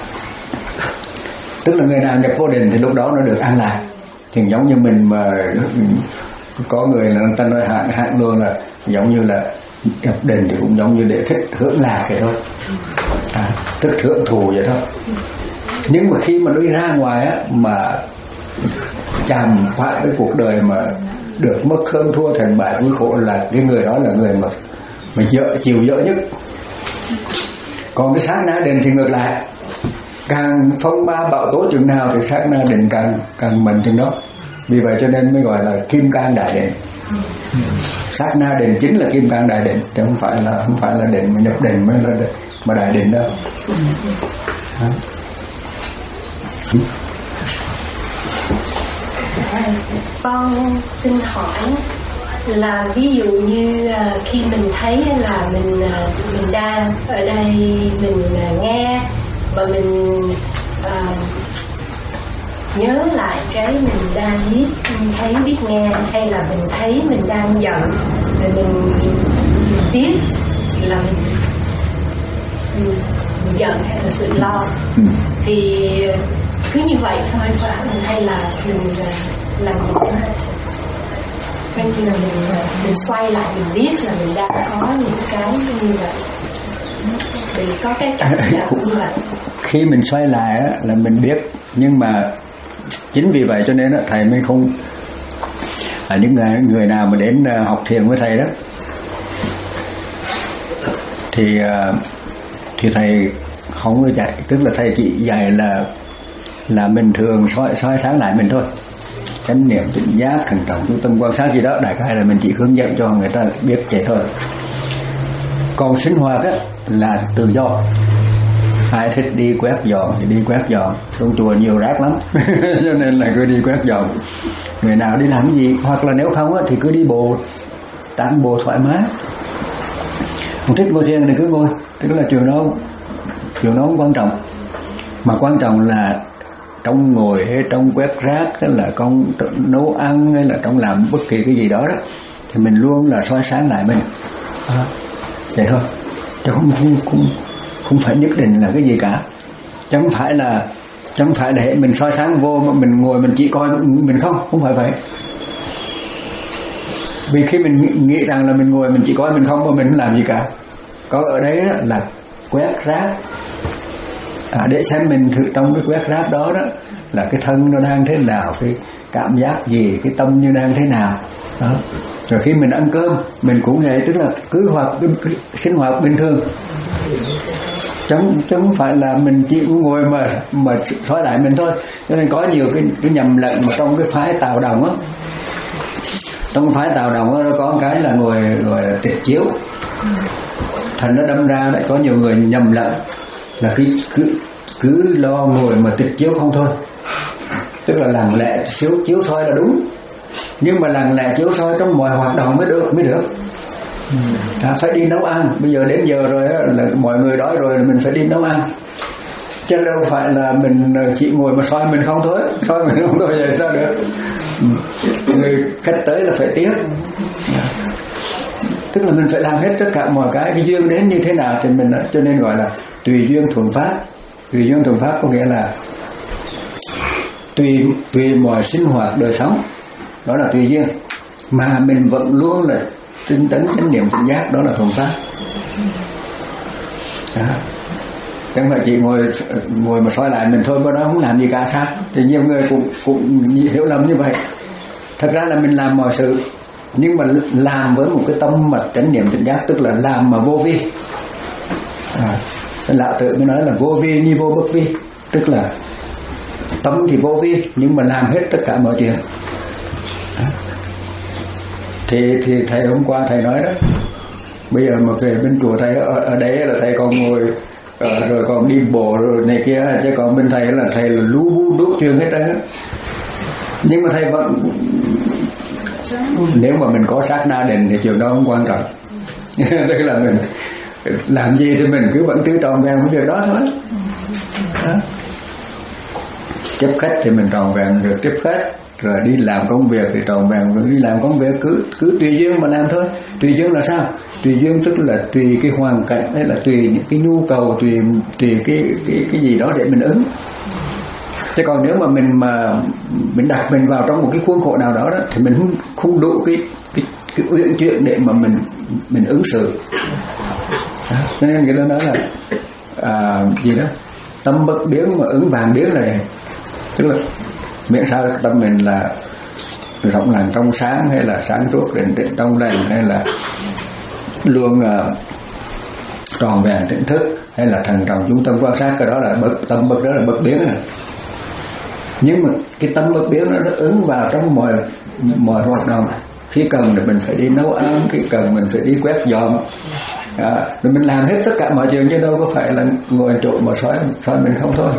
Speaker 2: Tức là người nào nhập vô định thì lúc đó nó được an lạc. Thì giống như mình mà có người là người ta nói hạn hạn luôn là giống như là nhập định thì cũng giống như để thích hưởng lạc vậy thôi, à, tức hưởng thụ vậy thôi. Nhưng mà khi mà đi ra ngoài á mà chạm phải cái cuộc đời mà được mất hơn thua thành bại vui khổ là cái người đó là người mà mà dở, chịu dở nhất. Còn cái sát na định thì ngược lại, càng phong ba bão tố chừng nào thì sát na định càng càng mạnh chừng đó. Vì vậy cho nên mới gọi là kim cang đại định. Sát na định chính là kim cang đại định, chứ không phải là không phải là định mà nhập định mới là định, mà đại định đâu.
Speaker 9: Con xin hỏi là ví dụ như khi mình thấy là mình mình đang ở đây mình nghe và mình uh, nhớ lại cái mình đang biết thấy biết nghe, hay là mình thấy mình đang giận rồi mình, mình biết là mình, mình giận hay là sự lo, thì cứ như vậy thôi phải không? Hay là mình làm gì đó, hay là mình mình xoay lại mình biết là mình đang có những cái như vậy, thì có cái cảm giác như vậy.
Speaker 2: Khi mình xoay lại á, là mình biết, nhưng mà chính vì vậy cho nên á, thầy mới không à, những người, người nào mà đến học thiền với thầy đó thì thì thầy không có dạy, tức là thầy chỉ dạy là là mình thường soi soi sáng lại mình thôi, chánh niệm tỉnh giác thần trọng chú tâm quan sát gì đó, đại khái là mình chỉ hướng dẫn cho người ta biết vậy thôi. Còn sinh hoạt á là tự do, ai thích đi quét dọn thì đi quét dọn, trong chùa nhiều rác lắm cho nên là cứ đi quét dọn. Người nào đi làm cái gì, hoặc là nếu không á thì cứ đi bộ, tản bộ thoải mái. Không thích ngồi thiền thì cứ ngồi, tức là chuyện đó chuyện đó không quan trọng, mà quan trọng là trong ngồi hay trong quét rác hay là trong nấu ăn hay là trong làm bất kỳ cái gì đó đó thì mình luôn là soi sáng lại mình, à, vậy thôi, chứ không không không không phải nhất định là cái gì cả. Chứ không phải là Chẳng phải là mình soi sáng vô mà mình ngồi mình chỉ coi mình không, không phải vậy. Vì khi mình nghĩ rằng là mình ngồi mình chỉ coi mình không mà mình không làm gì cả, có ở đấy là quét rác, à, để xem mình thử trong cái quét rác đó đó là cái thân nó đang thế nào, cái cảm giác gì, cái tâm như đang thế nào đó. Rồi khi mình ăn cơm mình cũng vậy, tức là cứ hoạt sinh hoạt bình thường, chẳng chẳng phải là mình chỉ ngồi mà mà soi lại mình thôi. Cho nên có nhiều cái, cái nhầm lẫn mà trong cái phái Tào Đồng á, trong cái phái Tào Đồng á nó có cái là ngồi ngồi tịch chiếu, thành nó đâm ra lại có nhiều người nhầm lẫn là cứ cứ cứ lo ngồi mà tịch chiếu không thôi, tức là lặng lẽ chiếu chiếu soi là đúng, nhưng mà lặng lẽ chiếu soi trong mọi hoạt động mới được mới được. À, phải đi nấu ăn, bây giờ đến giờ rồi á, là mọi người đói rồi là mình phải đi nấu ăn, chứ đâu phải là mình chỉ ngồi mà soi mình không thôi, soi mình không thôi vậy sao được. Người khách tới là phải tiếp, tức là mình phải làm hết tất cả mọi cái, cái duyên đến như thế nào thì mình, cho nên gọi là tùy duyên thuận pháp. Tùy duyên thuận pháp có nghĩa là tùy tùy mọi sinh hoạt đời sống, đó là tùy duyên, mà mình vẫn luôn là tinh tấn chánh niệm tỉnh giác, đó là thuận pháp. Đó. Chẳng phải chỉ ngồi ngồi mà soi lại mình thôi, mà đó không làm gì cả sao? Thì nhiều người cũng cũng hiểu lầm như vậy. Thật ra là mình làm mọi sự, nhưng mà làm với một cái tâm mà chánh niệm tỉnh giác, tức là làm mà vô vi. À, Lão Tử mới nói là vô vi như vô bất vi, tức là tâm thì vô vi nhưng mà làm hết tất cả mọi chuyện. Đó. Thì thì thầy hôm qua thầy nói đó, bây giờ mà về bên chùa thầy ở, ở đấy là thầy còn ngồi ở, rồi còn đi bộ rồi này kia, chứ còn bên thầy là thầy là lú bú đốt chuyện hết đó. Nhưng mà thầy vẫn, nếu mà mình có sát na định thì chuyện đó không quan trọng. Tức là mình làm gì thì mình cứ vẫn cứ tròn vẹn cái việc đó thôi. Đó. Tiếp khách thì mình tròn vẹn được tiếp khách, rồi đi làm công việc thì tròn vẹn, rồi đi làm công việc cứ cứ tùy duyên mà làm thôi. Tùy duyên là sao? Tùy duyên tức là tùy cái hoàn cảnh, hay là tùy những cái nhu cầu, tùy tùy cái cái cái gì đó để mình ứng. Chứ còn nếu mà mình mà mình đặt mình vào trong một cái khuôn khổ nào đó, đó thì mình không không đủ cái cái cái uyển chuyển để mà mình mình ứng xử. Đó. Cho nên người ta nói là à, gì đó tâm bất biến mà ứng vàng biến này, tức là miễn sao tâm mình là rộng lành trong sáng, hay là sáng suốt định tĩnh trong lành, hay là luôn uh, tròn vẹn tỉnh thức, hay là thần trọng trung tâm quan sát, cái đó là bất tâm bất đó là bất biến này. Nhưng mà cái tâm bất biến nó, nó ứng vào trong mọi mọi hoạt động. Khi cần thì mình phải đi nấu ăn, khi cần mình phải đi quét dọn, à, rồi mình làm hết tất cả mọi chuyện, chứ đâu có phải là ngồi chỗ mà soi soi mình không thôi.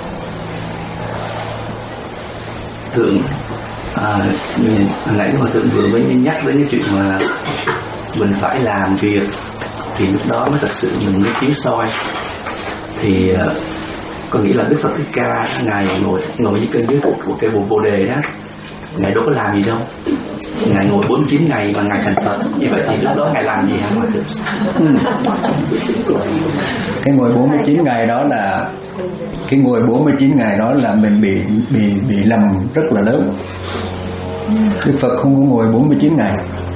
Speaker 6: Thượng à, nãy hòa thượng vừa mới nhắc đến cái chuyện mà mình phải làm việc thì lúc đó mới thật sự mình mới chiếu soi. Thì uh, có nghĩa là Đức Phật Thích Ca ngài ngồi ngồi dưới cây dưới của, của cây bồ bồ đề đó, ngài đâu có làm gì đâu, ngài ngồi bốn mươi chín ngày và ngài thành Phật. Như vậy thì lúc đó ngài làm gì hả hòa thượng?
Speaker 2: Ừ. Cái ngồi bốn mươi chín ngày đó là cái ngồi bốn mươi chín ngày đó là mình bị bị bị lầm rất là lớn. Đức Phật không có ngồi bốn mươi chín ngày.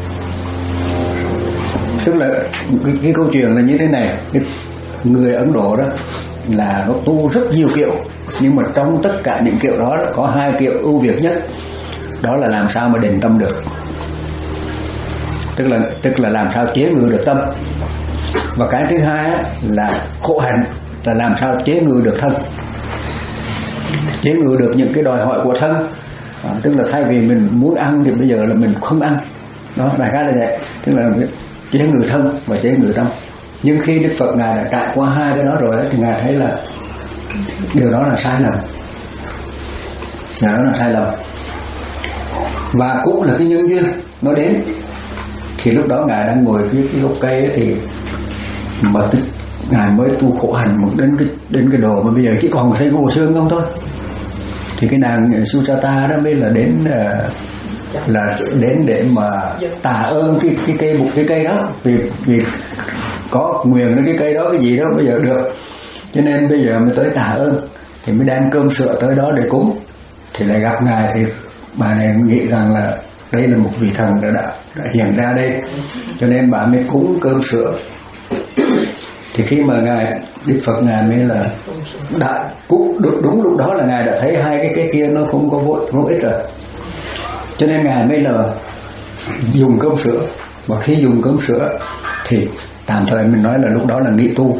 Speaker 2: Tức là cái, cái câu chuyện là như thế này, cái người Ấn Độ đó là nó tu rất nhiều kiểu, nhưng mà trong tất cả những kiểu đó có hai kiểu ưu việt nhất, đó là làm sao mà định tâm được, tức là tức là làm sao chế ngự được tâm, và cái thứ hai là khổ hạnh, là làm sao chế ngự được thân, chế ngự được những cái đòi hỏi của thân. À, tức là thay vì mình muốn ăn thì bây giờ là mình không ăn, đó đại khái là vậy, tức là chế ngự thân và chế ngự tâm. Nhưng khi Đức Phật ngài đã trải qua hai cái đó rồi thì ngài thấy là điều đó là sai lầm, điều đó là sai lầm, và cũng là cái nhân duyên nó đến. Thì lúc đó ngài đang ngồi phía cái gốc cây ấy, thì mà ngài mới tu khổ hạnh một đến cái đến cái đồ mà bây giờ chỉ còn thấy bộ xương không thôi. Thì cái nàng Susata đó mới là đến là đến để mà tạ ơn cái cái cây một cái cây đó, vì vì có nguyện đến cái cây đó cái gì đó bây giờ được, cho nên bây giờ mới tới tạ ơn. thì mới đem cơm sữa tới đó để cúng. Thì lại gặp ngài thì bà này nghĩ rằng là đây là một vị thần đã, đã, đã hiện ra đây, cho nên bà mới cúng cơm sữa. Thì khi mà ngài Đức Phật ngài mới là đã cúng đúng, đúng lúc đó là ngài đã thấy hai cái cái kia nó không có vô, vô ích rồi, cho nên ngài mới là dùng cơm sữa. Và khi dùng cơm sữa thì tạm thời mình nói là lúc đó là nghị tu.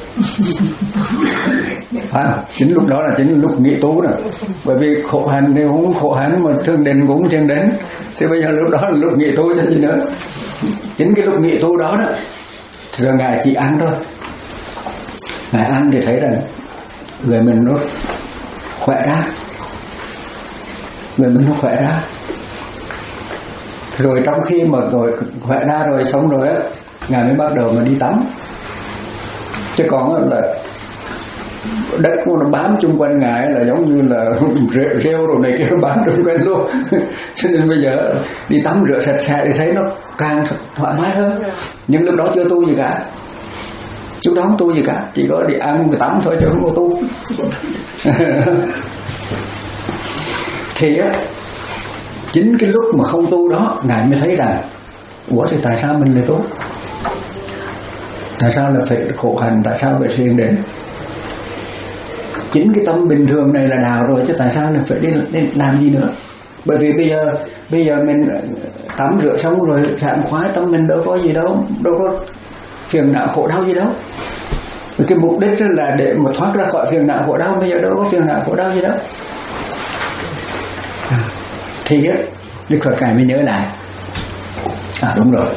Speaker 2: À, chính lúc đó là chính lúc nghị tu rồi, bởi vì khổ hạnh thì cũng khổ hạnh mà thương định cũng thương đến, thì bây giờ lúc đó là lúc nghị tu chứ gì nữa. Chính cái lúc nghị tu đó đó thì rồi ngài chỉ ăn thôi. Ngài ăn thì thấy rằng người mình nó khỏe ra, người mình nó khỏe ra. Rồi trong khi mà rồi khỏe ra rồi xong rồi á, ngài mới bắt đầu mà đi tắm. Chứ còn là đất nó bám chung quanh ngài là giống như là rêu, rêu rồi này kia nó bám chung quanh luôn. Cho nên bây giờ đi tắm rửa sạch sẽ thì thấy nó càng thoải mái hơn. Nhưng lúc đó chưa tu gì cả, lúc đó không tu gì cả, chỉ có đi ăn và tắm thôi chứ không có tu. Thì á, chính cái lúc mà không tu đó ngài mới thấy rằng ủa thì tại sao mình lại tu, tại sao là phải khổ hành, tại sao phải siêng đến. Chính cái tâm bình thường này là đạo rồi, chứ tại sao là phải đi, đi làm gì nữa. Bởi vì bây giờ bây giờ mình tắm rửa xong rồi sảng khoái, tâm mình đâu có gì đâu, đâu có phiền não khổ đau gì đâu. Vì cái mục đích là để mà thoát ra khỏi phiền não khổ đau, bây giờ đâu có phiền não khổ đau gì đâu. À, thì á, Đức Phật ngài mới nhớ lại, à đúng rồi,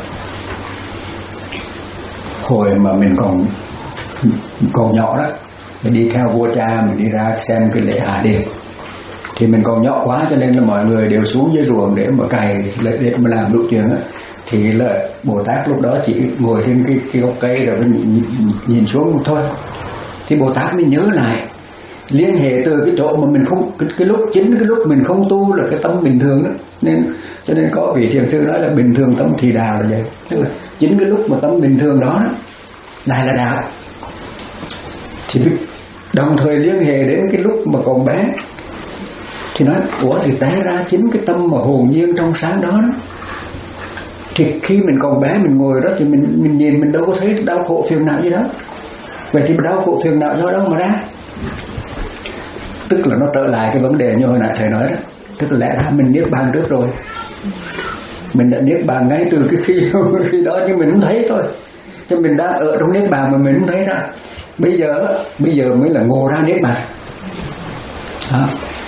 Speaker 2: hồi mà mình còn còn nhỏ đó, mình đi theo vua cha, mình đi ra xem cái lễ hạ điền, thì mình còn nhỏ quá cho nên là mọi người đều xuống dưới ruộng để mà cày, để mà làm đủ chuyện á. Thì là Bồ Tát lúc đó chỉ ngồi trên cái, cái gốc cây rồi nhìn, nhìn, nhìn xuống thôi. Thì Bồ Tát mới nhớ lại, liên hệ từ cái chỗ mà mình không cái, cái lúc chính cái lúc mình không tu là cái tâm bình thường đó, nên cho nên có vị thiền sư nói là bình thường tâm thì đạo là vậy, tức là chính cái lúc mà tâm bình thường đó, đó lại là đạo. Thì đồng thời liên hệ đến cái lúc mà còn bé, thì nói ủa thì té ra chính cái tâm mà hồn nhiên trong sáng đó, đó thì khi mình còn bé mình ngồi đó thì mình mình nhìn mình đâu có thấy đau khổ phiền não gì đó. Vậy thì đau khổ phiền não do đâu mà ra? Tức là nó trở lại cái vấn đề như hồi nãy thầy nói đó, tức là lẽ ra mình niết bàn trước rồi, mình đã niết bàn ngay từ cái khi khi đó, nhưng mình không thấy thôi. Cho mình đã ở trong niết bàn mà mình không thấy ra. Bây giờ bây giờ mới là ngộ ra niết bàn. Đó.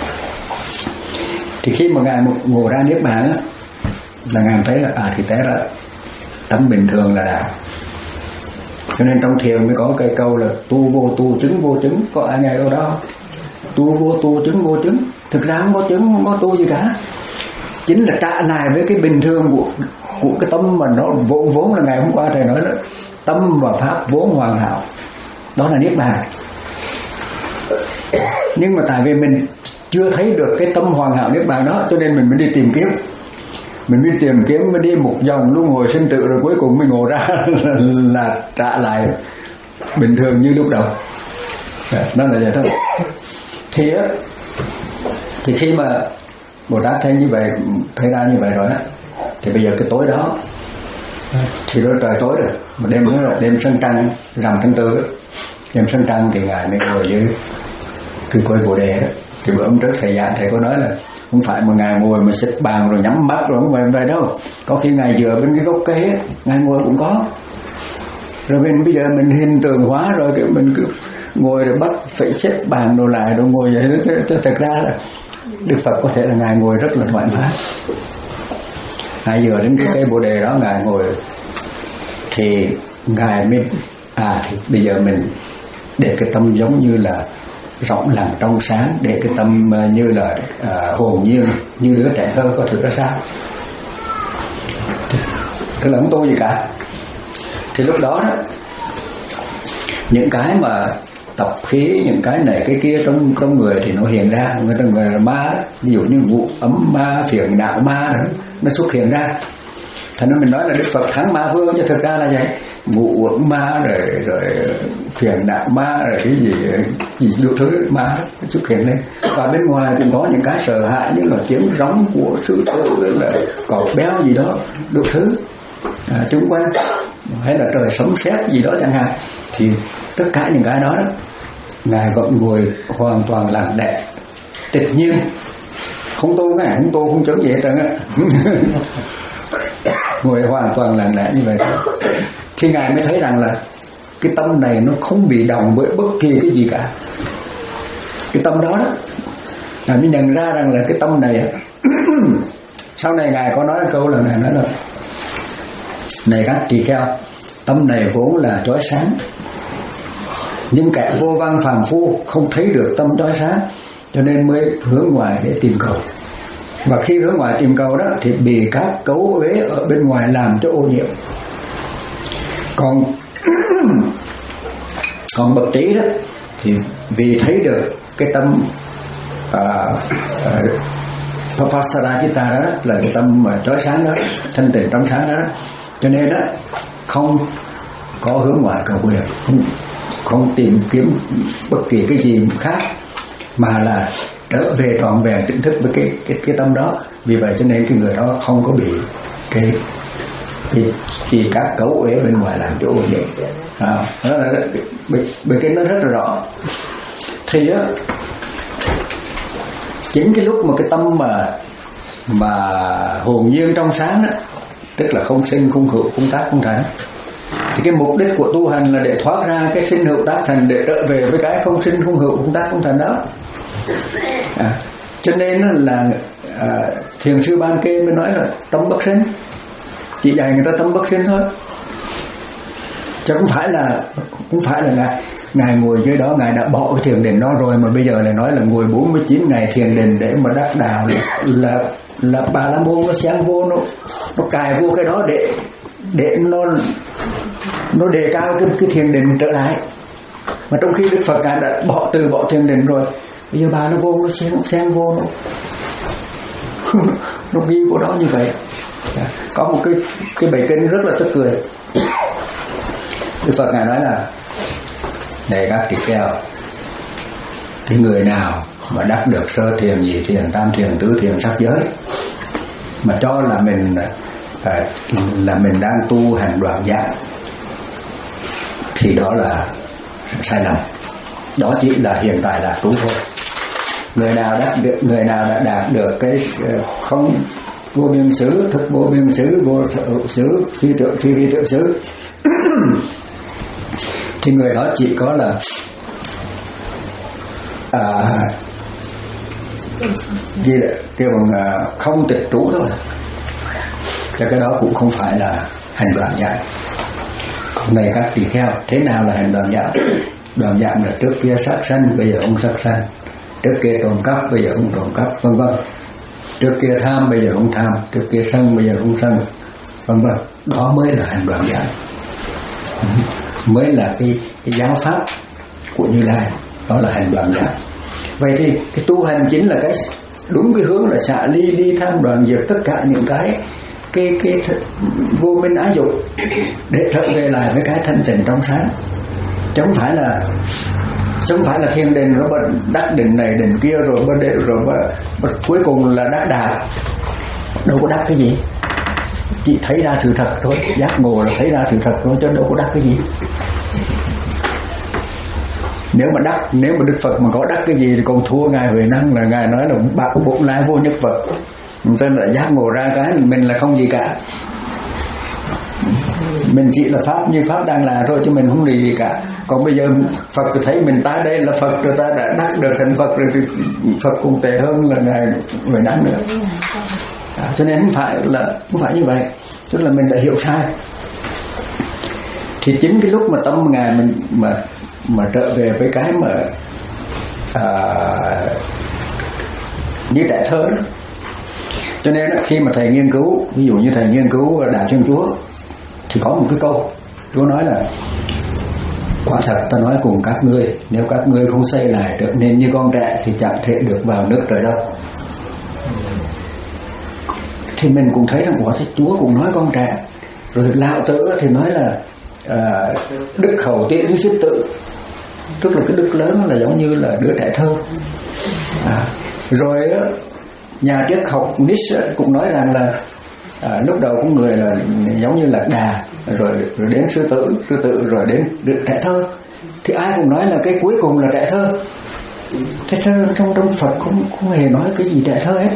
Speaker 2: Thì khi mà ngài ngộ ra niết bàn á, là ngài thấy là à thì té ra tấm bình thường là đạo. Cho nên trong thiền mới có cái câu là tu vô tu chứng vô chứng, có ai nghe câu đó? Tu vô tu chứng vô chứng. Thực ra không có chứng, không có tu gì cả. Chính là trả lại với cái bình thường của của cái tâm mà nó vốn vốn là ngày hôm qua thầy nói đó, tâm và pháp vốn hoàn hảo, đó là niết bàn. Nhưng mà tại vì mình chưa thấy được cái tâm hoàn hảo niết bàn đó, cho nên mình mới đi tìm kiếm, mình mới tìm kiếm, mới đi một vòng luân hồi sinh tử, rồi cuối cùng mình ngộ ra là, là trả lại bình thường như lúc đầu. Đó là vậy thôi. Thì á, thì khi mà Bồ Tát thấy như vậy, thấy ra như vậy rồi á, thì bây giờ cái tối đó thì đó trời tối rồi, mà đêm đó là đêm sân trăng rằm tháng tư, đêm sân trăng thì ngài mới ngồi dưới cái cây bồ đề đó. Thì bữa hôm trước thầy giảng thầy có nói là không phải mà ngài ngồi mà xếp bàn rồi nhắm mắt rồi không phải vậy đâu, có khi ngài dựa bên cái gốc cây á, ngài ngồi cũng có. Rồi mình bây giờ mình hình tượng hóa rồi, kiểu mình cứ ngồi rồi bắt phải xếp bàn đồ lại rồi ngồi vậy đó. Thật ra là Đức Phật có thể là ngài ngồi rất là thoải mái, ngài dựa đến cái cây bồ đề đó ngài ngồi, thì ngài mới à thì bây giờ mình để cái tâm giống như là rộng lặng trong sáng, để cái tâm như là à, hồn nhiên như đứa trẻ thơ có thực ra sao, tức là không tu gì cả. Thì lúc đó, đó những cái mà tập khí, những cái này cái kia trong trong người thì nó hiện ra, người ta người là ma, ví dụ như vụ ấm ma, phiền não ma đó, nó xuất hiện ra. Thành ra mình nói là Đức Phật thắng ma vương, nhưng thực ra là vậy. Vụ uẩn ma rồi rồi phiền não ma rồi cái gì gì đủ thứ ma xuất hiện lên. Và bên ngoài cũng có những cái sợ hãi như là tiếng rống của sư tử, là cọp béo gì đó đủ thứ à, chung quanh, hay là trời sấm sét gì đó chẳng hạn. Thì tất cả những cái đó, đó Ngài vẫn ngồi hoàn toàn lặng lẽ tịch nhiên, không tu Ngài không tu không chớm gì hết trơn á. Ngồi hoàn toàn lặng lẽ như vậy thì Ngài mới thấy rằng là cái tâm này nó không bị động bởi bất kỳ cái gì cả. Cái tâm đó đó Ngài mới nhận ra rằng là cái tâm này sau này Ngài có nói câu là Ngài nói là này các tỳ kheo, tâm này vốn là chói sáng, nhưng kẻ vô văn phàm phu không thấy được tâm chói sáng, cho nên mới hướng ngoài để tìm cầu. Và khi hướng ngoài tìm cầu đó thì bị các cấu uế ở bên ngoài làm cho ô nhiễm. Còn còn bậc trí đó thì vì thấy được cái tâm Papassara Chitta đó là cái tâm mà chói sáng đó, thanh tịnh trong sáng đó, cho nên đó không có hướng ngoại cầu nguyện, không, không tìm kiếm bất kỳ cái gì khác, mà là trở về trọn vẹn tỉnh thức với cái cái cái tâm đó. Vì vậy cho nên cái người đó không có bị cái cái chỉ các cấu uế bên ngoài làm chỗ vậy. À, đó là bởi cái nó rất là rõ. Thì á, chính cái lúc mà cái tâm mà mà hồn nhiên trong sáng đó, tức là không sinh không hữu không tác không thành, thì cái mục đích của tu hành là để thoát ra cái sinh hữu tác thành, để trở về với cái không sinh không hữu không tác không thành đó. À, cho nên là à, thiền sư Ban Kê mới nói là tâm bất sinh, chỉ dạy người ta tâm bất sinh thôi, chứ không phải là không phải là ngài ngài ngồi dưới đó ngài đã bỏ cái thiền định đó rồi mà bây giờ lại nói là ngồi bốn mươi chín ngày thiền định để mà đắc đạo, là là, là Bà La Môn nó xen vô, nó nó cài vô cái đó để để nó nó đề cao cái, cái thiền định trở lại. Mà trong khi Đức Phật ngài đã bỏ từ bỏ thiền định rồi, bây giờ bà nó vô nó xen, xen vô nó nó ghi vô đó như vậy. Có một cái cái bài kinh rất là tức cười. Đức Phật ngài nói là này các tỳ kheo, cái người nào mà đắc được sơ thiền, nhị thiền, tam thiền, tứ thiền, sắc giới mà cho là mình à, là mình đang tu hành đoạn giác, thì đó là sai lầm. Đó chỉ là hiện tại là trú thôi. Người nào đắc được, người nào đã đạt được cái không vô biên xứ, thức vô biên xứ, vô xứ, phi tượng phi vi tượng xứ thì người đó chỉ có là à, gì là kêu bằng à, không tịch trú thôi. Cho cái đó cũng không phải là hành đoạn giác. Còn này các tỳ kheo, thế nào là hành đoạn giác? Đoạn giác là trước kia sát sanh, bây giờ không sát sanh. Trước kia trộm cắp, bây giờ không trộm cắp, vân vân. Trước kia tham, bây giờ không tham. Trước kia sân, bây giờ không sân, vân vân. Đó mới là hành đoạn giác, mới là cái, cái giáo pháp của Như Lai. Đó là hành đoạn giác. Vậy thì cái tu hành chính là cái đúng cái hướng là xả ly ly tham đoạn diệt tất cả những cái cái cái th- vô minh ái dục để trở về lại với cái thanh tịnh trong sáng. Chứ không phải là chứ không phải là thiền định rồi đắc định này định kia rồi rồi, rồi, rồi cuối cùng là đắc đạo. Đâu có đắc cái gì, chỉ thấy ra sự thật thôi. Giác ngộ là thấy ra sự thật thôi, chứ đâu có đắc cái gì. Nếu mà đắc, nếu mà Đức Phật mà có đắc cái gì thì còn thua ngài Huệ Năng, là ngài nói là bạc bổn lai vô nhất Phật. Tên là giác ngộ ra cái mình là không gì cả, mình chỉ là pháp như pháp đang là thôi, chứ mình không gì gì cả. Còn bây giờ Phật thấy mình ta đây là Phật rồi, ta đã đắc được thành Phật rồi, thì Phật cũng tệ hơn là ngài Huệ Năng nữa. À, cho nên không phải là không phải như vậy, tức là mình đã hiểu sai. Thì chính cái lúc mà tâm ngài mình mà mà trở về với cái mà à, như trẻ thơ đó. Cho nên khi mà thầy nghiên cứu, ví dụ như thầy nghiên cứu Đạo Thiên Chúa, thì có một cái câu Chúa nói là quả thật ta nói cùng các ngươi, nếu các ngươi không xây lại được nên như con trẻ thì chẳng thể được vào nước trời đâu. Thì mình cũng thấy rằng quả thật Chúa cũng nói con trẻ. Rồi Lão Tử thì nói là à, đức khẩu tiễn xích tự, tức là cái đức lớn là giống như là đứa trẻ thơ. À, rồi nhà triết học Nietzsche cũng nói rằng là à, lúc đầu con người là giống như là đà, rồi, rồi đến sư tử, sư tử rồi đến đứa trẻ thơ. Thì ai cũng nói là cái cuối cùng là trẻ thơ. Thế trong trong trong Phật không không hề nói cái gì trẻ thơ hết.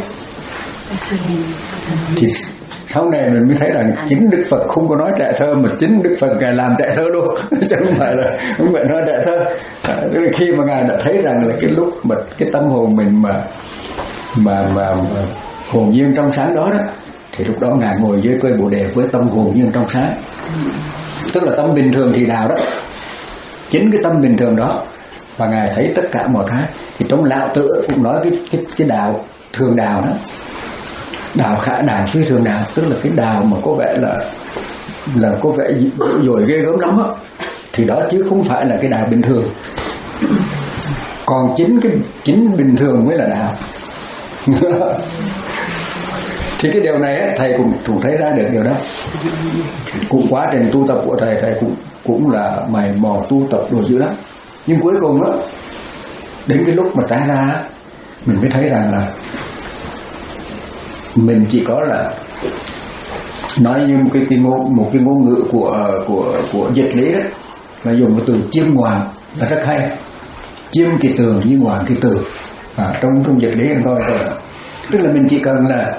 Speaker 2: Thì sau này mình mới thấy rằng chính Đức Phật không có nói trẻ thơ, mà chính Đức Phật ngài làm trẻ thơ luôn, chứ không phải là không phải nói trẻ thơ. À, khi mà ngài đã thấy rằng là cái lúc mà cái tâm hồn mình mà mà mà, mà hồn nhiên trong sáng đó đó, thì lúc đó ngài ngồi dưới cây Bồ đề với tâm hồn nhiên trong sáng, tức là tâm bình thường thì đào đó, chính cái tâm bình thường đó. Và ngài thấy tất cả mọi cái. Thì trong Lão Tử cũng nói cái cái cái đạo thường đào đó, đào khả đào phi thường đào, tức là cái đào mà có vẻ là là có vẻ dồi ghê gớm lắm đó, thì đó chứ không phải là cái đào bình thường. Còn chính cái chính bình thường mới là đào. Thì cái điều này ấy, thầy cũng cũng thấy ra được điều đó. Cũng quá trình tu tập của thầy, thầy cũng cũng là mày mò tu tập đồ dữ lắm. Nhưng cuối cùng á, đến cái lúc mà trái ra, mình mới thấy rằng là mình chỉ có là nói như một cái, cái ngôn một cái ngôn ngữ của của của dịch lý đó, là dùng cái từ chiêm ngoàng là rất hay. Chiêm kỳ tường như ngoàng kỳ tường. À, trong trong dịch lý anh coi coi, tức là mình chỉ cần là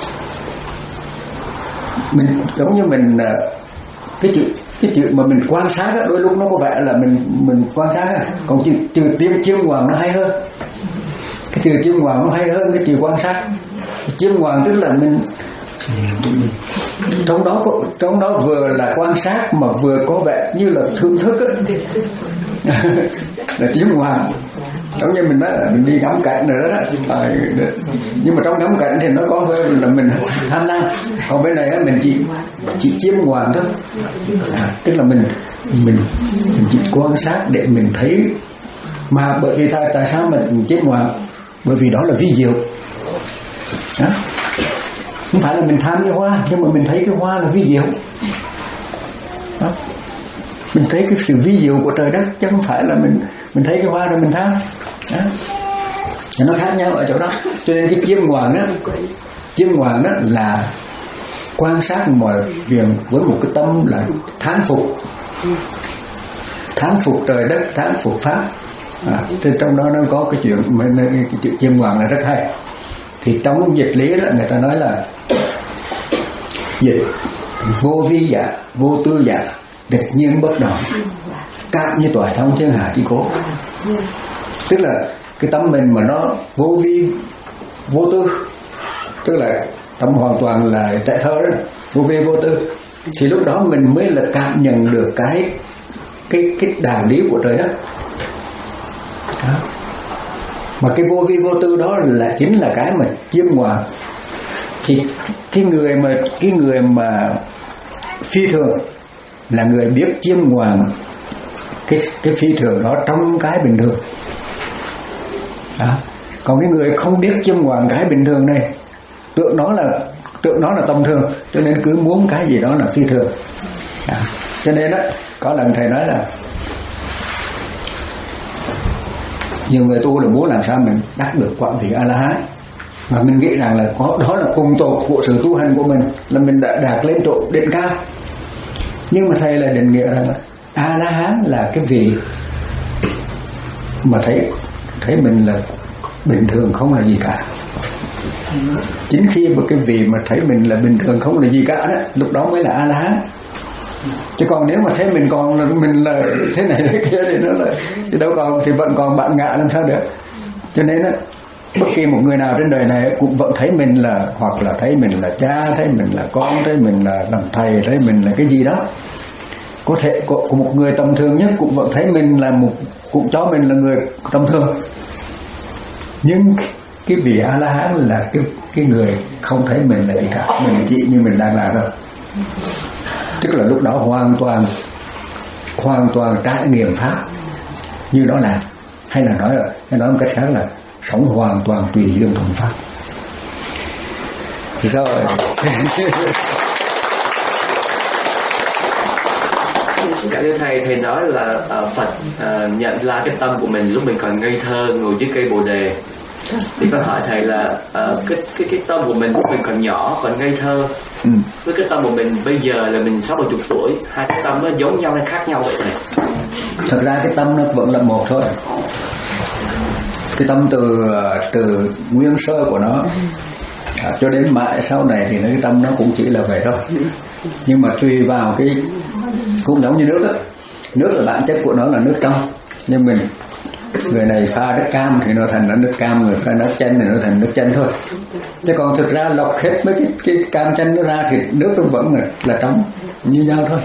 Speaker 2: mình giống như mình cái chữ cái chữ mà mình quan sát á, đôi lúc nó có vẻ là mình mình quan sát á, còn chữ chữ chiêm chiêm ngoàng nó hay hơn. Cái chữ chiêm ngoàng nó hay hơn cái chữ quan sát. Chiêm ngoàng tức là mình trong đó có, trong đó vừa là quan sát mà vừa có vẻ như là thưởng thức á. Là chiêm ngoàng. Giống như mình nói là mình đi ngắm cảnh rồi đó, đó. À, nhưng mà trong ngắm cảnh thì nó có hơi là mình tham lam, còn bên này mình chỉ chỉ chiêm ngoàng thôi. À, tức là mình mình mình chỉ quan sát để mình thấy. Mà bởi vì tại tại sao mình chiêm ngoàng? Bởi vì đó là vi diệu. Đó. Không phải là mình tham cái hoa, nhưng mà mình thấy cái hoa là vi diệu. Đó. Mình thấy cái sự vi diệu của trời đất, chứ không phải là mình mình thấy cái hoa rồi mình tham. Đó. Thì nó khác nhau ở chỗ đó. Cho nên cái chiêm ngoàng đó, chiêm ngoàng đó là quan sát mọi việc với một cái tâm là thán phục, thán phục trời đất, thán phục pháp. À, thì trong đó nó có cái chuyện mà cái chuyện chiêm ngoàng là rất hay. Thì trong dịch lý đó người ta nói là dịch vô vi giả, vô tư giả, địch nhiên bất động, cáp như tòa thông thiên hạ chi cố. Tức là cái tâm mình mà nó vô vi vô tư, tức là tâm hoàn toàn là trẻ thơ đó, vô vi vô tư, thì lúc đó mình mới là cảm nhận được cái cái cái đạo lý của trời đất. Đó. Mà cái vô vi vô tư đó là chính là cái mà chiêm ngoàng. Thì cái người mà cái người mà phi thường là người biết chiêm ngoàng cái cái phi thường đó trong cái bình thường. Đó. Còn cái người không biết chiêm ngoàng cái bình thường này, tượng nó là tượng nó là tầm thường, cho nên cứ muốn cái gì đó là phi thường. Đó. Cho nên đó, có lần thầy nói là nhiều người tu là muốn làm sao mình đắc được quảng vị A-la-hán, mà mình nghĩ rằng là có đó là cùng tột của sự tu hành của mình, là mình đã đạt lên chỗ đỉnh cao. Nhưng mà thầy là định nghĩa rằng A-la-hán là cái vị mà thấy thấy mình là bình thường không là gì cả. Chính khi mà cái vị mà thấy mình là bình thường không là gì cả đó, lúc đó mới là A-la-hán. Chứ còn nếu mà thấy mình còn là mình là thế này thế kia thì nó là thì đâu còn, thì vẫn còn bạn ngạ làm sao được. Cho nên á, bất kỳ một người nào trên đời này cũng vẫn thấy mình là, hoặc là thấy mình là cha, thấy mình là con, thấy mình là làm thầy, thấy mình là cái gì đó. Có thể của, của một người tầm thường nhất cũng vẫn thấy mình là một, cũng cho mình là người tầm thường. Nhưng cái vị A-la-hán là cái cái người không thấy mình là gì cả, mình chỉ như mình đang là thôi. Tức là lúc đó hoàn toàn hoàn toàn trải nghiệm pháp như đó là, hay là nói là hay nói một cách khác là sống hoàn toàn tùy duyên thuận pháp. Thì sao rồi?
Speaker 6: Cả thưa thầy, thầy nói là uh, Phật uh, nhận ra cái tâm của mình lúc mình còn ngây thơ ngồi dưới cây bồ đề. Thì con hỏi thầy là uh, cái cái cái tâm của mình lúc mình còn nhỏ, còn ngây thơ, ừ. với cái tâm của mình bây giờ là mình sáu bảy chục tuổi, hai cái tâm nó giống nhau hay khác nhau vậy thầy?
Speaker 2: Thật ra cái tâm nó vẫn là một thôi. Cái tâm từ từ nguyên sơ của nó à, cho đến mãi sau này thì cái tâm nó cũng chỉ là vậy thôi. Nhưng mà tùy vào cái, cũng giống như nước á, nước là bản chất của nó là nước trong, nhưng mình người này pha nước cam thì nó thành nước cam, người pha nước chanh thì nó thành nước chanh thôi. Chứ còn thực ra lọc hết mấy cái, cái cam chanh nó ra thì nước nó vẫn là, là trong như nhau thôi.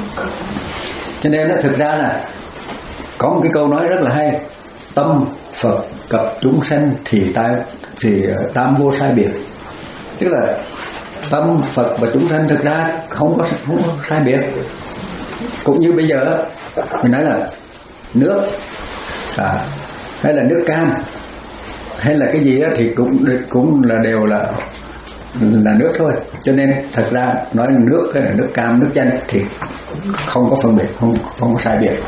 Speaker 2: Cho nên nó thực ra là có một cái câu nói rất là hay: tâm Phật cập chúng sanh thì tam thì tam vô sai biệt. Tức là tâm Phật và chúng sanh thực ra không có, không có sai biệt. Cũng như bây giờ mình nói là nước à, hay là nước cam hay là cái gì đó thì cũng cũng là đều là là nước thôi. Cho nên thật ra nói nước hay là nước cam, nước chanh thì không có phân biệt, không không có sai biệt.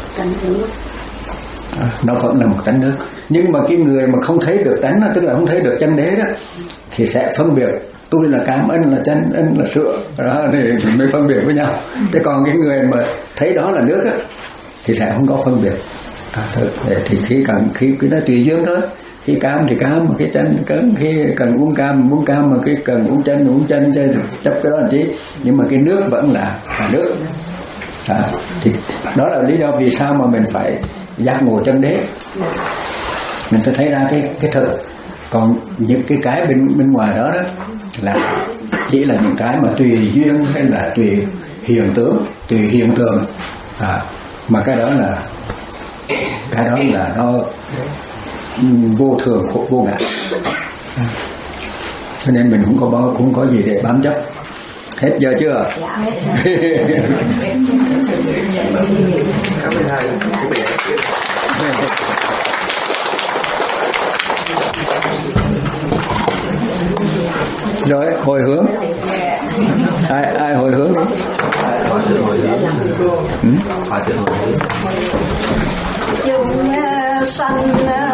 Speaker 2: À, nó vẫn là một tánh nước. Nhưng mà cái người mà không thấy được tánh đó, tức là không thấy được chân đế đó, thì sẽ phân biệt tôi là cam, anh là chanh, anh là sữa, đó thì mới phân biệt với nhau. Thế còn cái người mà thấy đó là nước đó, thì sẽ không có phân biệt. À, thì khi cần khi cái nó tùy duyên thôi. Khi cam thì cam, mà cái chanh cấn, khi cần uống cam uống cam, mà khi cần uống chanh uống chanh, chơi chấp cái đó làm chi. Nhưng mà cái nước vẫn là, là nước. À, thì đó là lý do vì sao mà mình phải giác ngộ chân đế. Mình phải thấy ra cái cái thực. Còn những cái cái bên bên ngoài đó đó là chỉ là những cái mà tùy duyên hay là tùy hiện tướng, tùy hiện tượng. À, mà cái đó là cái đó là nó vô thường, vô ngã. À, cho nên mình cũng có cũng có gì để bám chấp. Hết giờ chưa? Rồi hồi hướng. Ai ai hồi hướng đi.
Speaker 1: Chúng sanh